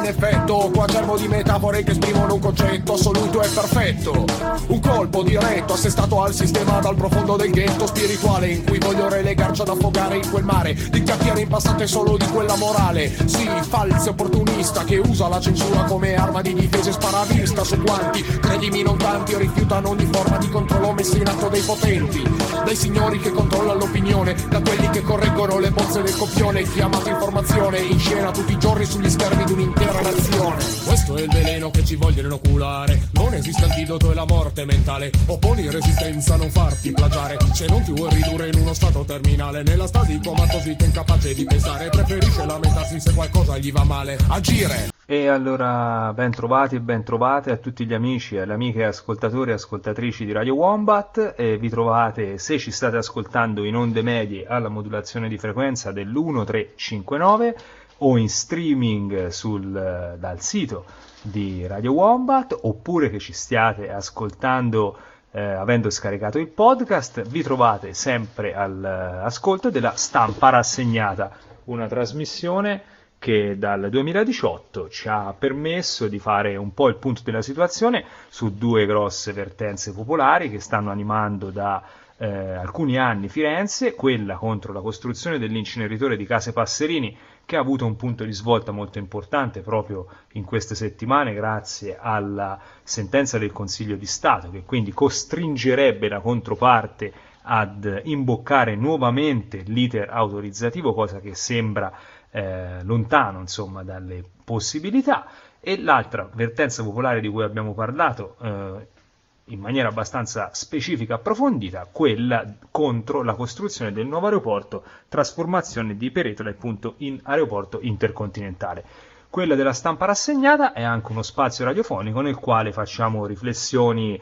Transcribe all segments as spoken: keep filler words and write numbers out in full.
effetto, quaderno di metafore che esprimono un concetto assoluto e perfetto. Un colpo diretto assestato al sistema dal profondo del ghetto spirituale, in cui voglio relegarci ad affogare in quel mare di chiacchiere impastate solo di quella morale. Sì, falso opportunista che usa la censura come arma di difesa e sparavista su quanti, credimi non tanti, rifiutano ogni forma di controllo messo in atto dai potenti, dai signori che controllano l'opinione, da quelli che correggono le bozze del copione, chiamato informazione in scena tutti i giorni sugli schermi di un'intera nazione. Questo è il veleno che ci vogliono inoculare, non esiste antidoto e la morte mentale, opponi resistenza, non farti plagiare, se non ti vuoi ridurre in uno stato terminale, nella stasi comatosita incapace di pensare, preferisce lamentarsi se qualcosa gli va male, agire. E allora ben trovati e ben trovate a tutti gli amici e alle amiche ascoltatori e ascoltatrici di Radio Wombat. E vi trovate, se ci state ascoltando, in onde medie alla modulazione di frequenza dell'uno tre cinque nove o in streaming sul, dal sito di Radio Wombat, oppure che ci stiate ascoltando eh, avendo scaricato il podcast. Vi trovate sempre all'ascolto della Stampa Rassegnata, una trasmissione che dal duemiladiciotto ci ha permesso di fare un po' il punto della situazione su due grosse vertenze popolari che stanno animando da eh, alcuni anni Firenze, quella contro la costruzione dell'inceneritore di Case Passerini, che ha avuto un punto di svolta molto importante proprio in queste settimane grazie alla sentenza del Consiglio di Stato, che quindi costringerebbe la controparte ad imboccare nuovamente l'iter autorizzativo, cosa che sembra Eh, lontano insomma dalle possibilità. E l'altra vertenza popolare di cui abbiamo parlato eh, in maniera abbastanza specifica e approfondita, quella contro la costruzione del nuovo aeroporto, trasformazione di Peretola appunto in aeroporto intercontinentale. Quella della Stampa Rassegnata è anche uno spazio radiofonico nel quale facciamo riflessioni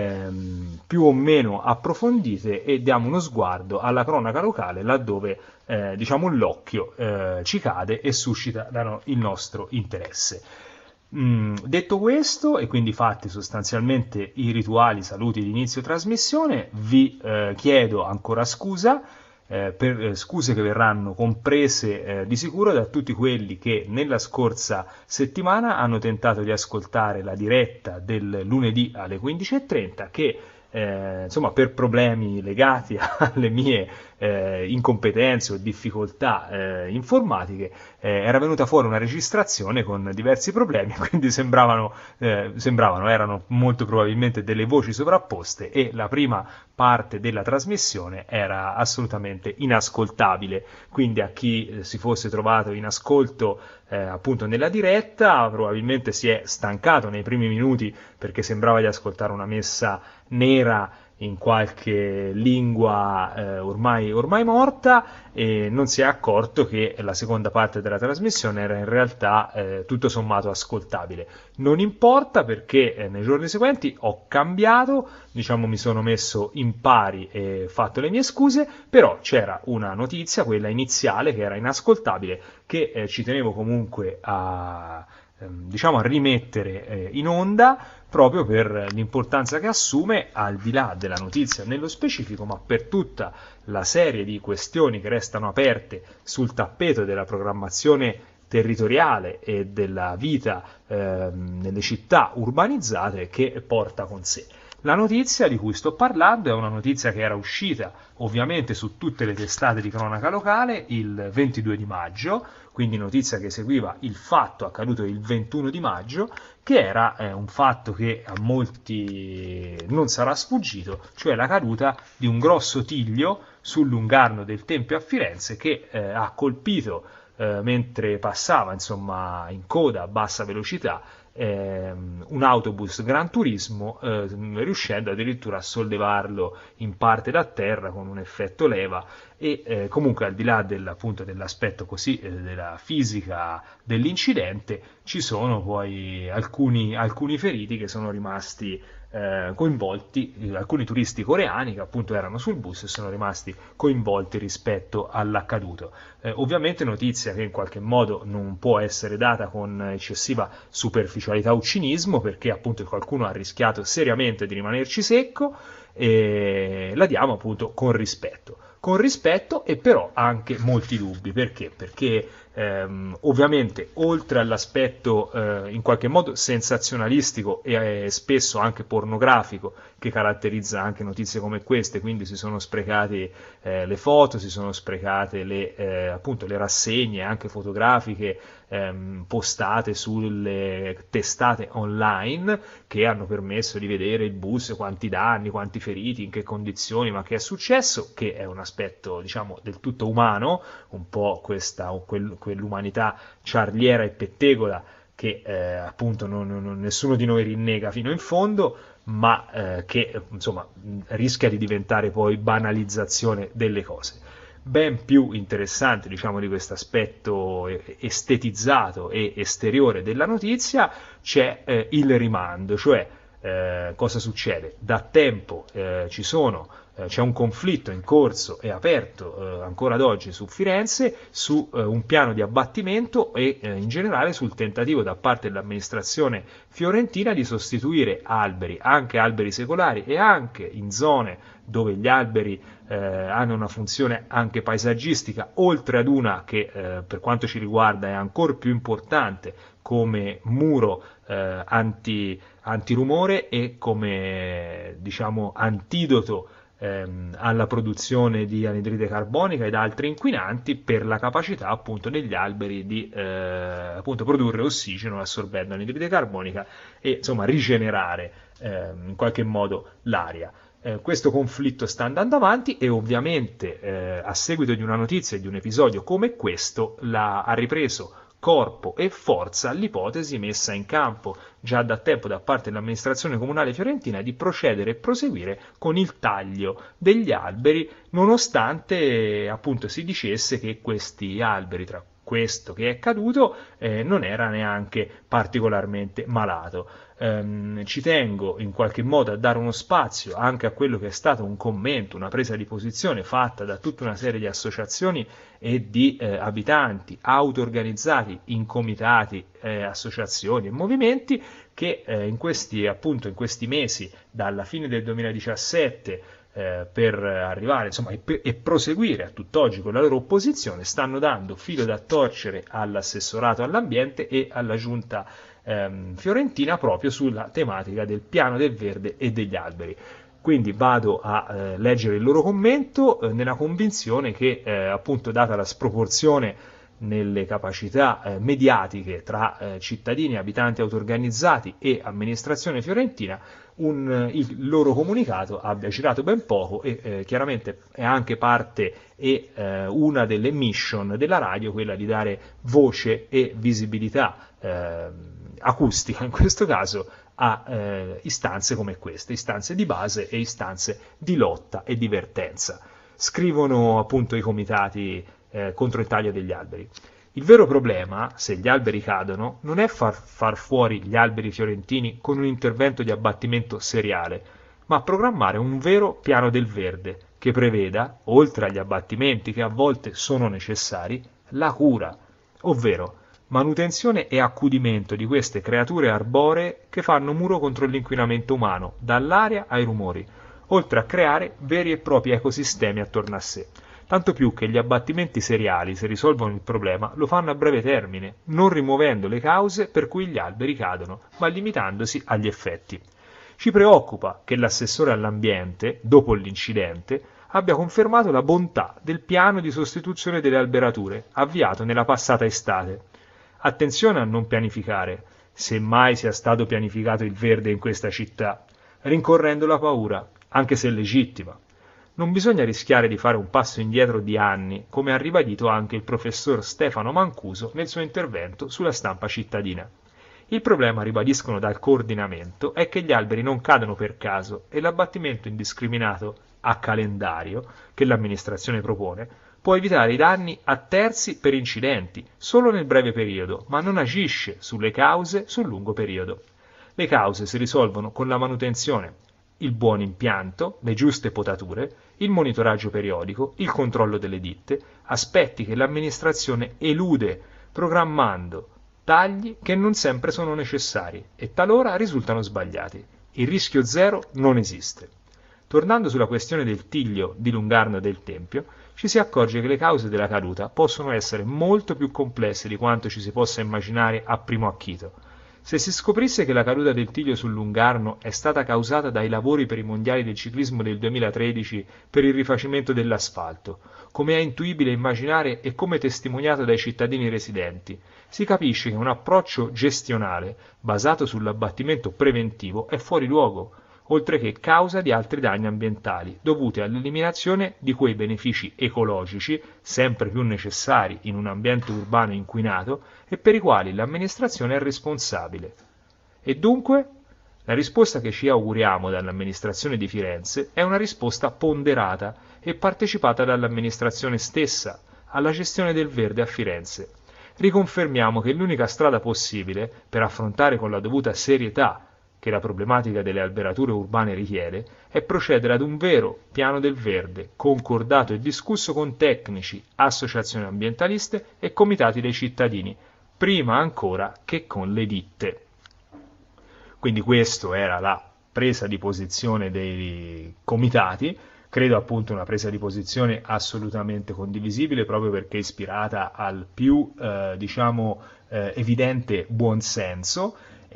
ehm, più o meno approfondite e diamo uno sguardo alla cronaca locale laddove eh, diciamo l'occhio eh, ci cade e suscita la, il nostro interesse. Mm, detto questo, e quindi fatti sostanzialmente i rituali saluti di inizio trasmissione, vi eh, chiedo ancora scusa. Eh, per eh, scuse che verranno comprese eh, di sicuro da tutti quelli che nella scorsa settimana hanno tentato di ascoltare la diretta del lunedì alle quindici e trenta, che eh, insomma per problemi legati alle mie eh, incompetenze o difficoltà eh, informatiche eh, era venuta fuori una registrazione con diversi problemi, quindi sembravano, eh, sembravano erano molto probabilmente delle voci sovrapposte e la prima parte della trasmissione era assolutamente inascoltabile. Quindi a chi eh, si fosse trovato in ascolto eh, appunto nella diretta probabilmente si è stancato nei primi minuti perché sembrava di ascoltare una messa nera in qualche lingua eh, ormai, ormai morta, e non si è accorto che la seconda parte della trasmissione era in realtà eh, tutto sommato ascoltabile. Non importa, perché eh, nei giorni seguenti ho cambiato, diciamo mi sono messo in pari e fatto le mie scuse, però c'era una notizia, quella iniziale, che era inascoltabile, che eh, ci tenevo comunque a, ehm, diciamo a rimettere eh, in onda, proprio per l'importanza che assume, al di là della notizia nello specifico, ma per tutta la serie di questioni che restano aperte sul tappeto della programmazione territoriale e della vita eh, nelle città urbanizzate che porta con sé. La notizia di cui sto parlando è una notizia che era uscita ovviamente su tutte le testate di cronaca locale il ventidue di maggio, quindi notizia che seguiva il fatto accaduto il ventuno di maggio, che era eh, un fatto che a molti non sarà sfuggito, cioè la caduta di un grosso tiglio sul lungarno del Tempio a Firenze, che eh, ha colpito eh, mentre passava insomma in coda a bassa velocità un autobus Gran Turismo, eh, riuscendo addirittura a sollevarlo in parte da terra con un effetto leva. E eh, comunque, al di là del, appunto, dell'aspetto così eh, della fisica dell'incidente, ci sono poi alcuni, alcuni feriti che sono rimasti eh, coinvolti, eh, alcuni turisti coreani che appunto erano sul bus e sono rimasti coinvolti rispetto all'accaduto. Eh, ovviamente notizia che in qualche modo non può essere data con eccessiva superficialità o cinismo, perché appunto qualcuno ha rischiato seriamente di rimanerci secco, e la diamo appunto con rispetto. Con rispetto e però anche molti dubbi. Perché? Perché Ehm, ovviamente, oltre all'aspetto eh, in qualche modo sensazionalistico e eh, spesso anche pornografico che caratterizza anche notizie come queste, quindi si sono sprecate eh, le foto, si sono sprecate le, eh, appunto, le rassegne anche fotografiche ehm, postate sulle testate online che hanno permesso di vedere il bus, quanti danni, quanti feriti, in che condizioni, ma che è successo, che è un aspetto diciamo del tutto umano, un po' questa quel, quell'umanità ciarliera e pettegola che eh, appunto non, non, nessuno di noi rinnega fino in fondo, ma eh, che insomma rischia di diventare poi banalizzazione delle cose. Ben più interessante, diciamo, di questo aspetto estetizzato e esteriore della notizia c'è eh, il rimando, cioè eh, cosa succede? Da tempo eh, ci sono c'è un conflitto in corso e aperto eh, ancora ad oggi su Firenze su eh, un piano di abbattimento e eh, in generale sul tentativo da parte dell'amministrazione fiorentina di sostituire alberi, anche alberi secolari e anche in zone dove gli alberi eh, hanno una funzione anche paesaggistica, oltre ad una che eh, per quanto ci riguarda è ancora più importante come muro eh, anti, antirumore e come diciamo antidoto Ehm, alla produzione di anidride carbonica ed altri inquinanti per la capacità appunto degli alberi di eh, appunto produrre ossigeno assorbendo anidride carbonica e insomma rigenerare eh, in qualche modo l'aria. Eh, questo conflitto sta andando avanti e ovviamente eh, a seguito di una notizia e di un episodio come questo la, ha ripreso corpo e forza l'ipotesi messa in campo già da tempo da parte dell'amministrazione comunale fiorentina di procedere e proseguire con il taglio degli alberi, nonostante appunto si dicesse che questi alberi, tra questo che è caduto, eh, non era neanche particolarmente malato. Um, ci tengo in qualche modo a dare uno spazio anche a quello che è stato un commento, una presa di posizione fatta da tutta una serie di associazioni e di eh, abitanti auto-organizzati in comitati, eh, associazioni e movimenti che eh, in questi appunto in questi mesi dalla fine del duemiladiciassette eh, per arrivare insomma e, e proseguire a tutt'oggi con la loro opposizione stanno dando filo da torcere all'assessorato all'ambiente e alla giunta fiorentina proprio sulla tematica del piano del verde e degli alberi. Quindi vado a eh, leggere il loro commento eh, nella convinzione che eh, appunto data la sproporzione nelle capacità eh, mediatiche tra eh, cittadini, abitanti auto-organizzati e amministrazione fiorentina, un, il loro comunicato abbia girato ben poco e eh, chiaramente è anche parte e eh, una delle mission della radio quella di dare voce e visibilità eh, acustica in questo caso a eh, istanze come queste, istanze di base e istanze di lotta e divertenza. Scrivono appunto i comitati eh, contro il taglio degli alberi. Il vero problema, se gli alberi cadono, non è far, far fuori gli alberi fiorentini con un intervento di abbattimento seriale, ma programmare un vero piano del verde che preveda, oltre agli abbattimenti che a volte sono necessari, la cura, ovvero manutenzione e accudimento di queste creature arboree che fanno muro contro l'inquinamento umano, dall'aria ai rumori, oltre a creare veri e propri ecosistemi attorno a sé. Tanto più che gli abbattimenti seriali, se risolvono il problema, lo fanno a breve termine, non rimuovendo le cause per cui gli alberi cadono, ma limitandosi agli effetti. Ci preoccupa che l'assessore all'ambiente, dopo l'incidente, abbia confermato la bontà del piano di sostituzione delle alberature, avviato nella passata estate. Attenzione a non pianificare, se mai sia stato pianificato il verde in questa città, rincorrendo la paura, anche se legittima. Non bisogna rischiare di fare un passo indietro di anni, come ha ribadito anche il professor Stefano Mancuso nel suo intervento sulla Stampa cittadina. Il problema, ribadiscono dal coordinamento, è che gli alberi non cadono per caso e l'abbattimento indiscriminato a calendario che l'amministrazione propone può evitare i danni a terzi per incidenti solo nel breve periodo, ma non agisce sulle cause sul lungo periodo. Le cause si risolvono con la manutenzione, il buon impianto, le giuste potature, il monitoraggio periodico, il controllo delle ditte, aspetti che l'amministrazione elude programmando tagli che non sempre sono necessari e talora risultano sbagliati. Il rischio zero non esiste. Tornando sulla questione del Tiglio di Lungarno e del Tempio, ci si accorge che le cause della caduta possono essere molto più complesse di quanto ci si possa immaginare a primo acchito. Se si scoprisse che la caduta del Tiglio sul Lungarno è stata causata dai lavori per i mondiali del ciclismo del duemilatredici per il rifacimento dell'asfalto, come è intuibile immaginare e come testimoniato dai cittadini residenti, si capisce che un approccio gestionale basato sull'abbattimento preventivo è fuori luogo, oltre che causa di altri danni ambientali, dovuti all'eliminazione di quei benefici ecologici, sempre più necessari in un ambiente urbano inquinato, e per i quali l'amministrazione è responsabile. E dunque, la risposta che ci auguriamo dall'amministrazione di Firenze è una risposta ponderata e partecipata dall'amministrazione stessa alla gestione del verde a Firenze. Riconfermiamo che l'unica strada possibile per affrontare con la dovuta serietà che la problematica delle alberature urbane richiede, è procedere ad un vero piano del verde, concordato e discusso con tecnici, associazioni ambientaliste e comitati dei cittadini, prima ancora che con le ditte. Quindi questa era la presa di posizione dei comitati, credo appunto una presa di posizione assolutamente condivisibile, proprio perché ispirata al più eh, diciamo eh, evidente buonsenso.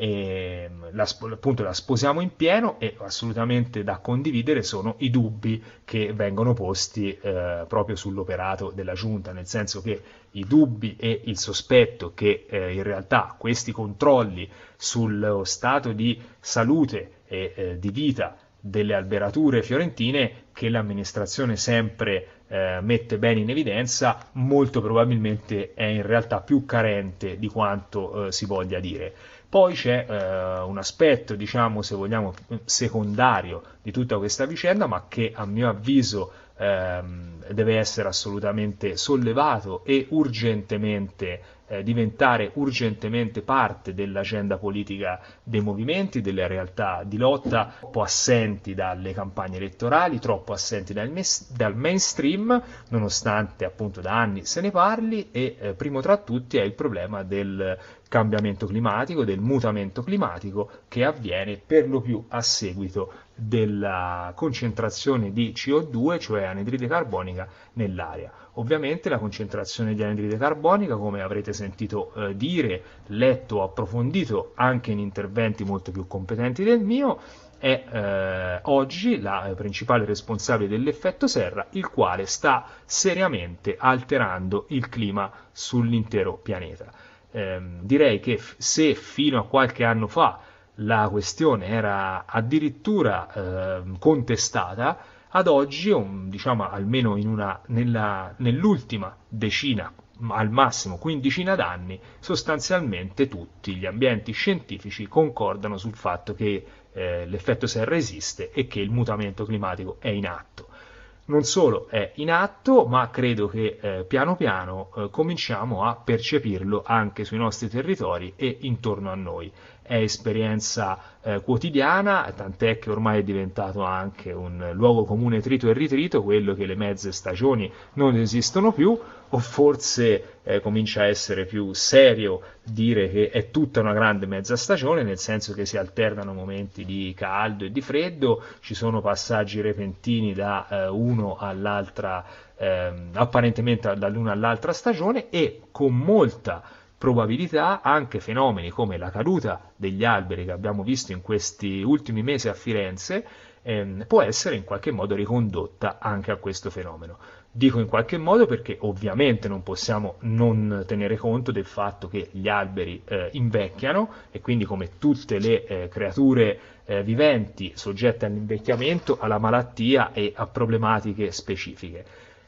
E la, appunto la sposiamo in pieno, e assolutamente da condividere sono i dubbi che vengono posti eh, proprio sull'operato della Giunta, nel senso che i dubbi e il sospetto che eh, in realtà questi controlli sullo stato di salute e eh, di vita delle alberature fiorentine, che l'amministrazione sempre eh, mette bene in evidenza, molto probabilmente è in realtà più carente di quanto eh, si voglia dire. Poi c'è eh, un aspetto, diciamo, se vogliamo, secondario di tutta questa vicenda, ma che a mio avviso ehm, deve essere assolutamente sollevato e urgentemente eh, diventare urgentemente parte dell'agenda politica dei movimenti, delle realtà di lotta, troppo assenti dalle campagne elettorali, troppo assenti dal, mes- dal mainstream, nonostante appunto da anni se ne parli, e eh, primo tra tutti è il problema del cambiamento climatico, del mutamento climatico, che avviene per lo più a seguito della concentrazione di C O due, cioè anidride carbonica, nell'aria. Ovviamente la concentrazione di anidride carbonica, come avrete sentito eh, dire, letto o approfondito anche in interventi molto più competenti del mio, è eh, oggi la eh, principale responsabile dell'effetto serra, il quale sta seriamente alterando il clima sull'intero pianeta. Eh, direi che f- se fino a qualche anno fa la questione era addirittura eh, contestata, ad oggi, um, diciamo almeno in una, nella, nell'ultima decina, al massimo quindicina d'anni, sostanzialmente tutti gli ambienti scientifici concordano sul fatto che eh, l'effetto serra esiste e che il mutamento climatico è in atto. Non solo è in atto, ma credo che eh, piano piano eh, cominciamo a percepirlo anche sui nostri territori e intorno a noi. È esperienza eh, quotidiana, tant'è che ormai è diventato anche un luogo comune trito e ritrito, quello che le mezze stagioni non esistono più, o forse eh, comincia a essere più serio dire che è tutta una grande mezza stagione, nel senso che si alternano momenti di caldo e di freddo, ci sono passaggi repentini da eh, uno all'altra, eh, apparentemente dall'una all'altra stagione, e con molta probabilità anche fenomeni come la caduta degli alberi che abbiamo visto in questi ultimi mesi a Firenze ehm, può essere in qualche modo ricondotta anche a questo fenomeno. Dico in qualche modo perché ovviamente non possiamo non tenere conto del fatto che gli alberi eh, invecchiano, e quindi come tutte le eh, creature eh, viventi soggette all'invecchiamento, alla malattia e a problematiche specifiche.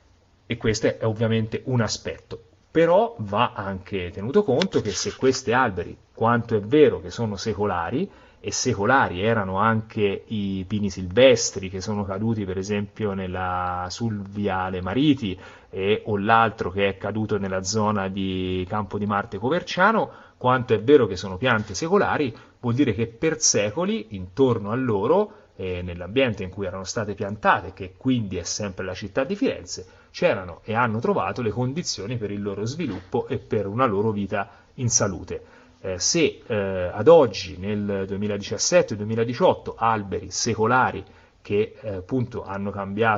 E questo è ovviamente un aspetto. Però va anche tenuto conto che se questi alberi, quanto è vero che sono secolari, e secolari erano anche i pini silvestri che sono caduti per esempio nella, sul viale Mariti, e, o l'altro che è caduto nella zona di Campo di Marte Coverciano, quanto è vero che sono piante secolari, vuol dire che per secoli intorno a loro, e nell'ambiente in cui erano state piantate, che quindi è sempre la città di Firenze, c'erano e hanno trovato le condizioni per il loro sviluppo e per una loro vita in salute. Eh, se eh, ad oggi, nel duemiladiciassette duemiladiciotto, alberi secolari che eh, appunto hanno cambiato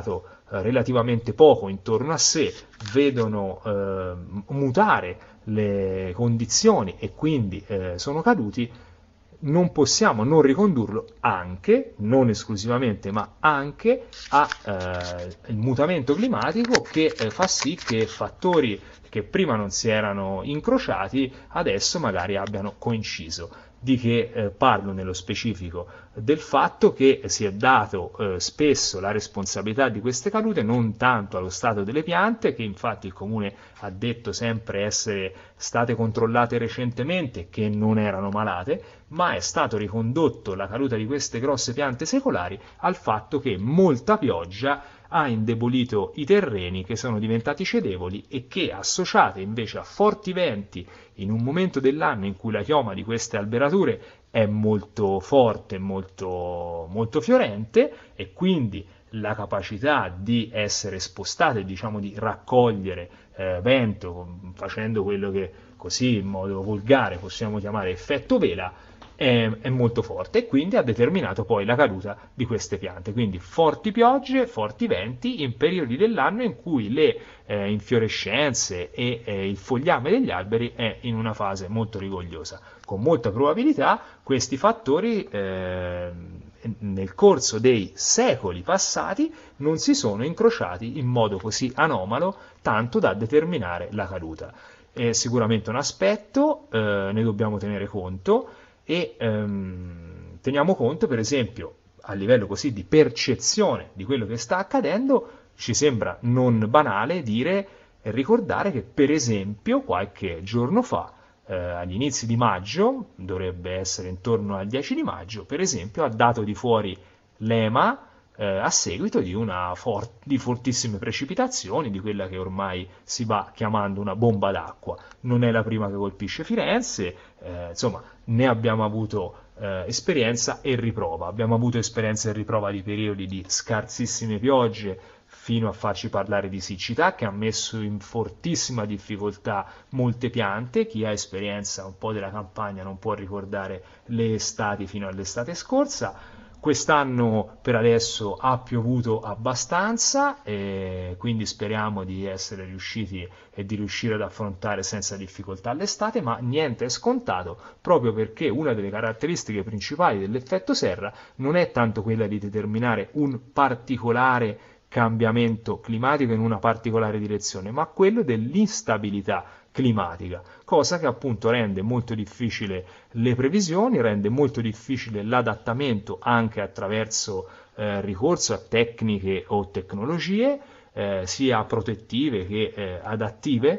eh, relativamente poco intorno a sé, vedono eh, mutare le condizioni e quindi eh, sono caduti, non possiamo non ricondurlo anche, non esclusivamente, ma anche al eh, mutamento climatico, che eh, fa sì che fattori che prima non si erano incrociati adesso magari abbiano coinciso. Di che eh, parlo nello specifico? Del fatto che si è dato eh, spesso la responsabilità di queste cadute non tanto allo stato delle piante, che infatti il Comune ha detto sempre essere state controllate recentemente e che non erano malate, ma è stato ricondotto la caduta di queste grosse piante secolari al fatto che molta pioggia ha indebolito i terreni, che sono diventati cedevoli e che, associate invece a forti venti in un momento dell'anno in cui la chioma di queste alberature è molto forte, molto, molto fiorente, e quindi la capacità di essere spostate, diciamo di raccogliere eh, vento, facendo quello che così in modo volgare possiamo chiamare effetto vela, è, è molto forte, e quindi ha determinato poi la caduta di queste piante. Quindi forti piogge, forti venti in periodi dell'anno in cui le eh, infiorescenze e eh, il fogliame degli alberi è in una fase molto rigogliosa. Con molta probabilità questi fattori eh, nel corso dei secoli passati non si sono incrociati in modo così anomalo tanto da determinare la caduta. È sicuramente un aspetto, eh, ne dobbiamo tenere conto, e ehm, teniamo conto, per esempio, a livello così di percezione di quello che sta accadendo, ci sembra non banale dire e ricordare che, per esempio, qualche giorno fa, eh, agli inizi di maggio, dovrebbe essere intorno al dieci di maggio, per esempio, ha dato di fuori l'E M A eh, a seguito di, una for- di fortissime precipitazioni, di quella che ormai si va chiamando una bomba d'acqua. Non è la prima che colpisce Firenze, eh, insomma, ne abbiamo avuto eh, esperienza e riprova. Abbiamo avuto esperienza e riprova di periodi di scarsissime piogge, fino a farci parlare di siccità, che ha messo in fortissima difficoltà molte piante. Chi ha esperienza un po' della campagna non può ricordare le estati fino all'estate scorsa. Quest'anno per adesso ha piovuto abbastanza, e quindi speriamo di essere riusciti e di riuscire ad affrontare senza difficoltà l'estate, ma niente è scontato, proprio perché una delle caratteristiche principali dell'effetto serra non è tanto quella di determinare un particolare cambiamento climatico in una particolare direzione, ma quello dell'instabilità climatica, cosa che appunto rende molto difficile le previsioni, rende molto difficile l'adattamento anche attraverso eh, ricorso a tecniche o tecnologie eh, sia protettive che eh, adattive,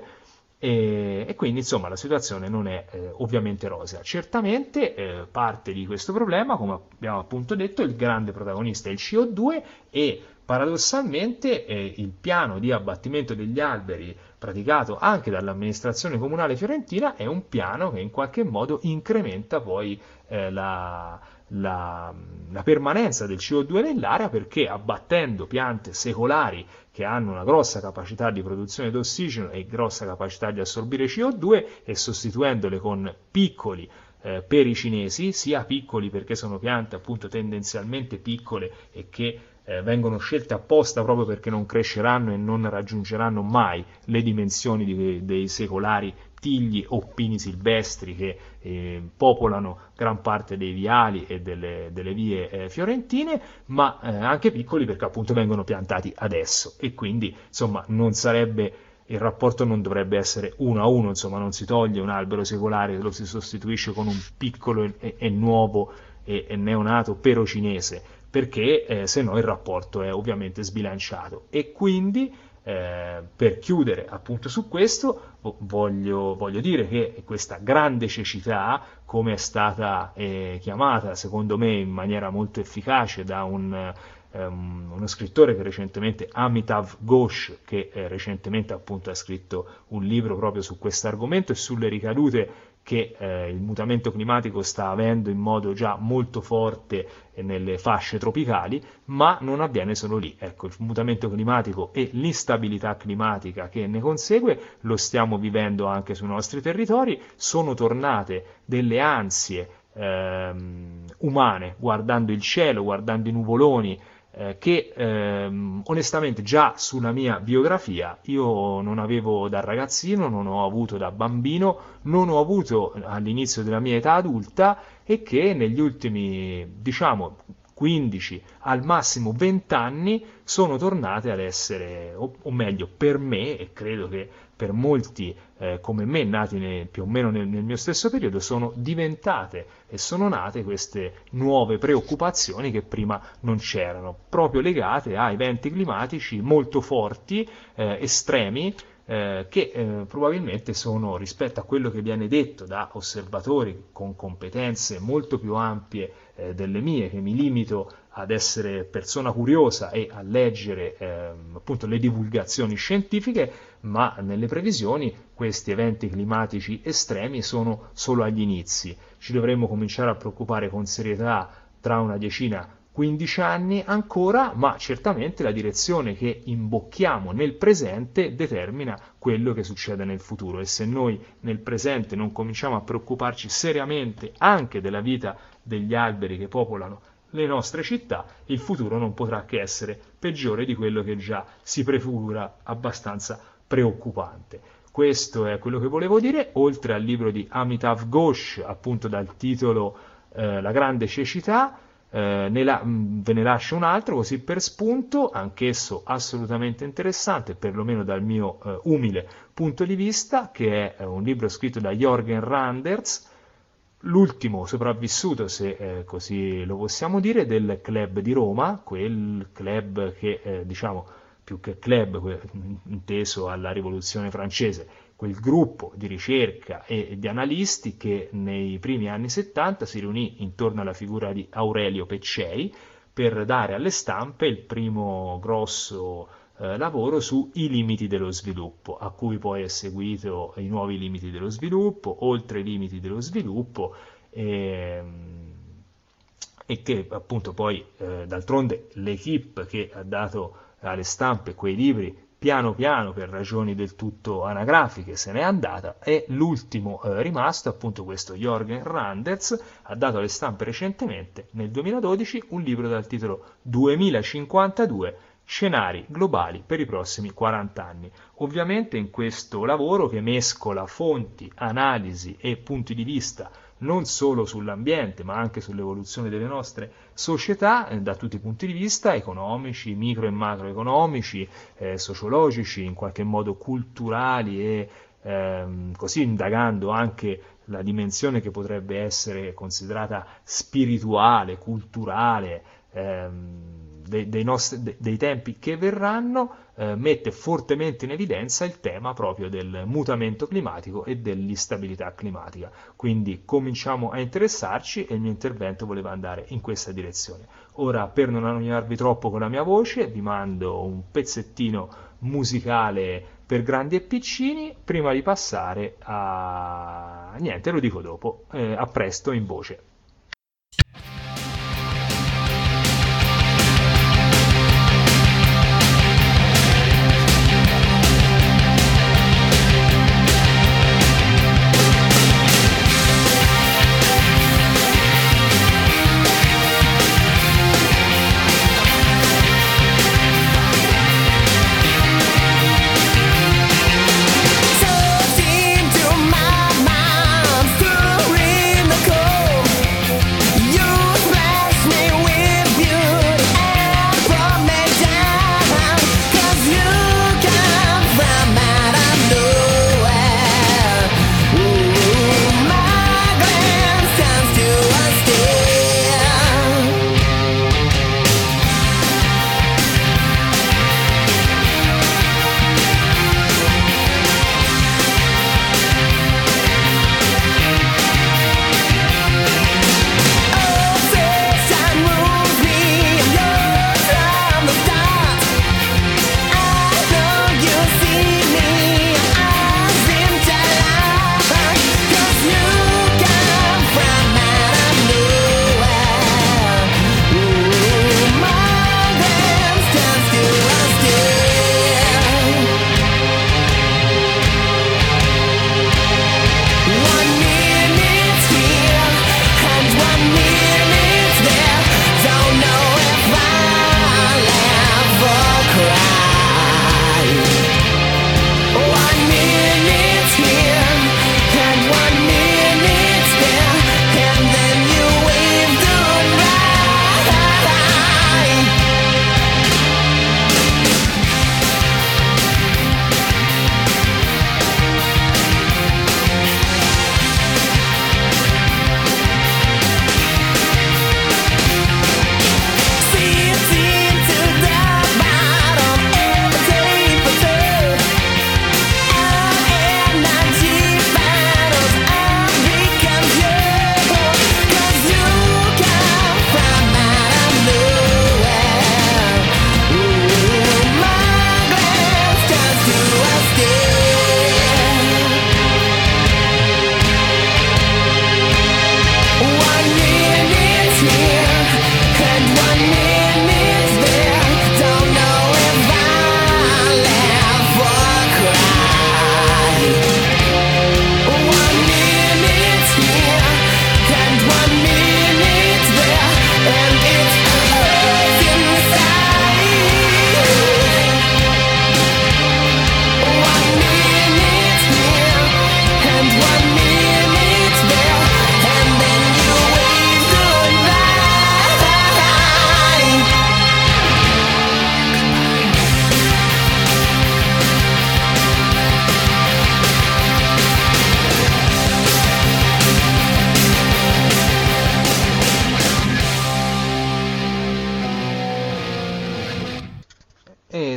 e, e quindi insomma la situazione non è eh, ovviamente rosea. Certamente eh, parte di questo problema, come abbiamo appunto detto, il grande protagonista è il C O due, e paradossalmente eh, il piano di abbattimento degli alberi praticato anche dall'amministrazione comunale fiorentina è un piano che in qualche modo incrementa poi eh, la, la, la permanenza del C O due nell'area, perché abbattendo piante secolari che hanno una grossa capacità di produzione di ossigeno e grossa capacità di assorbire C O due e sostituendole con piccoli eh, peri cinesi, sia piccoli perché sono piante appunto tendenzialmente piccole e che Eh, vengono scelte apposta proprio perché non cresceranno e non raggiungeranno mai le dimensioni di, dei secolari tigli o pini silvestri che eh, popolano gran parte dei viali e delle, delle vie eh, fiorentine, ma eh, anche piccoli perché appunto vengono piantati adesso, e quindi insomma non sarebbe, il rapporto non dovrebbe essere uno a uno, insomma non si toglie un albero secolare, lo si sostituisce con un piccolo e, e nuovo e, e neonato pero cinese, perché eh, se no il rapporto è ovviamente sbilanciato. E quindi eh, per chiudere appunto su questo voglio, voglio dire che questa grande cecità, come è stata eh, chiamata secondo me in maniera molto efficace da un Um, uno scrittore che recentemente, Amitav Ghosh, che eh, recentemente appunto ha scritto un libro proprio su questo argomento e sulle ricadute che eh, il mutamento climatico sta avendo in modo già molto forte nelle fasce tropicali, ma non avviene solo lì. Ecco, il mutamento climatico e l'instabilità climatica che ne consegue lo stiamo vivendo anche sui nostri territori. Sono tornate delle ansie ehm, umane, guardando il cielo, guardando i nuvoloni, eh, che ehm, onestamente già sulla mia biografia io non avevo da ragazzino, non ho avuto da bambino, non ho avuto all'inizio della mia età adulta e che negli ultimi, diciamo, quindici al massimo venti anni sono tornate ad essere, o, o meglio per me, e credo che per molti eh, come me nati ne, più o meno nel, nel mio stesso periodo, sono diventate e sono nate queste nuove preoccupazioni che prima non c'erano, proprio legate a eventi climatici molto forti, eh, estremi, Eh, che eh, probabilmente sono, rispetto a quello che viene detto da osservatori con competenze molto più ampie eh, delle mie, che mi limito ad essere persona curiosa e a leggere eh, appunto le divulgazioni scientifiche, ma nelle previsioni questi eventi climatici estremi sono solo agli inizi. Ci dovremmo cominciare a preoccupare con serietà tra una decina quindici anni ancora, ma certamente la direzione che imbocchiamo nel presente determina quello che succede nel futuro, e se noi nel presente non cominciamo a preoccuparci seriamente anche della vita degli alberi che popolano le nostre città, il futuro non potrà che essere peggiore di quello che già si prefigura abbastanza preoccupante. Questo è quello che volevo dire, oltre al libro di Amitav Ghosh, appunto dal titolo eh, La grande cecità. Eh, ne la, mh, ve ne lascio un altro così per spunto, anch'esso assolutamente interessante, perlomeno dal mio eh, umile punto di vista, che è eh, un libro scritto da Jürgen Randers, l'ultimo sopravvissuto, se eh, così lo possiamo dire, del club di Roma, quel club che eh, diciamo più che club que- inteso alla rivoluzione francese, quel gruppo di ricerca e di analisti che nei primi anni settanta si riunì intorno alla figura di Aurelio Peccei per dare alle stampe il primo grosso eh, lavoro sui limiti dello sviluppo, a cui poi è seguito i nuovi limiti dello sviluppo, oltre i limiti dello sviluppo, e, e che appunto poi eh, d'altronde l'equipe che ha dato alle stampe quei libri piano piano, per ragioni del tutto anagrafiche, se n'è andata, e l'ultimo eh, rimasto, appunto questo Jürgen Randers, ha dato alle stampe recentemente, nel duemiladodici, un libro dal titolo duemilacinquantadue, scenari globali per i prossimi quaranta anni. Ovviamente in questo lavoro, che mescola fonti, analisi e punti di vista non solo sull'ambiente ma anche sull'evoluzione delle nostre società eh, da tutti i punti di vista, economici, micro e macroeconomici, eh, sociologici, in qualche modo culturali e ehm, così indagando anche la dimensione che potrebbe essere considerata spirituale, culturale, ehm, dei, dei, nostri, de, dei tempi che verranno, eh, mette fortemente in evidenza il tema proprio del mutamento climatico e dell'instabilità climatica. Quindi cominciamo a interessarci, e il mio intervento voleva andare in questa direzione. Ora, per non annoiarvi troppo con la mia voce, vi mando un pezzettino musicale per grandi e piccini prima di passare a niente, lo dico dopo, eh, a presto in voce. Into my mind, through in the cold.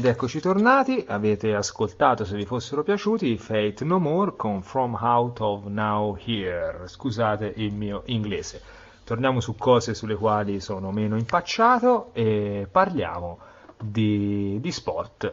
eccoci tornati. Avete ascoltato, se vi fossero piaciuti, Faith No More con From Out of Now Here. Scusate il mio inglese. Torniamo su cose sulle quali sono meno impacciato e parliamo di, di sport.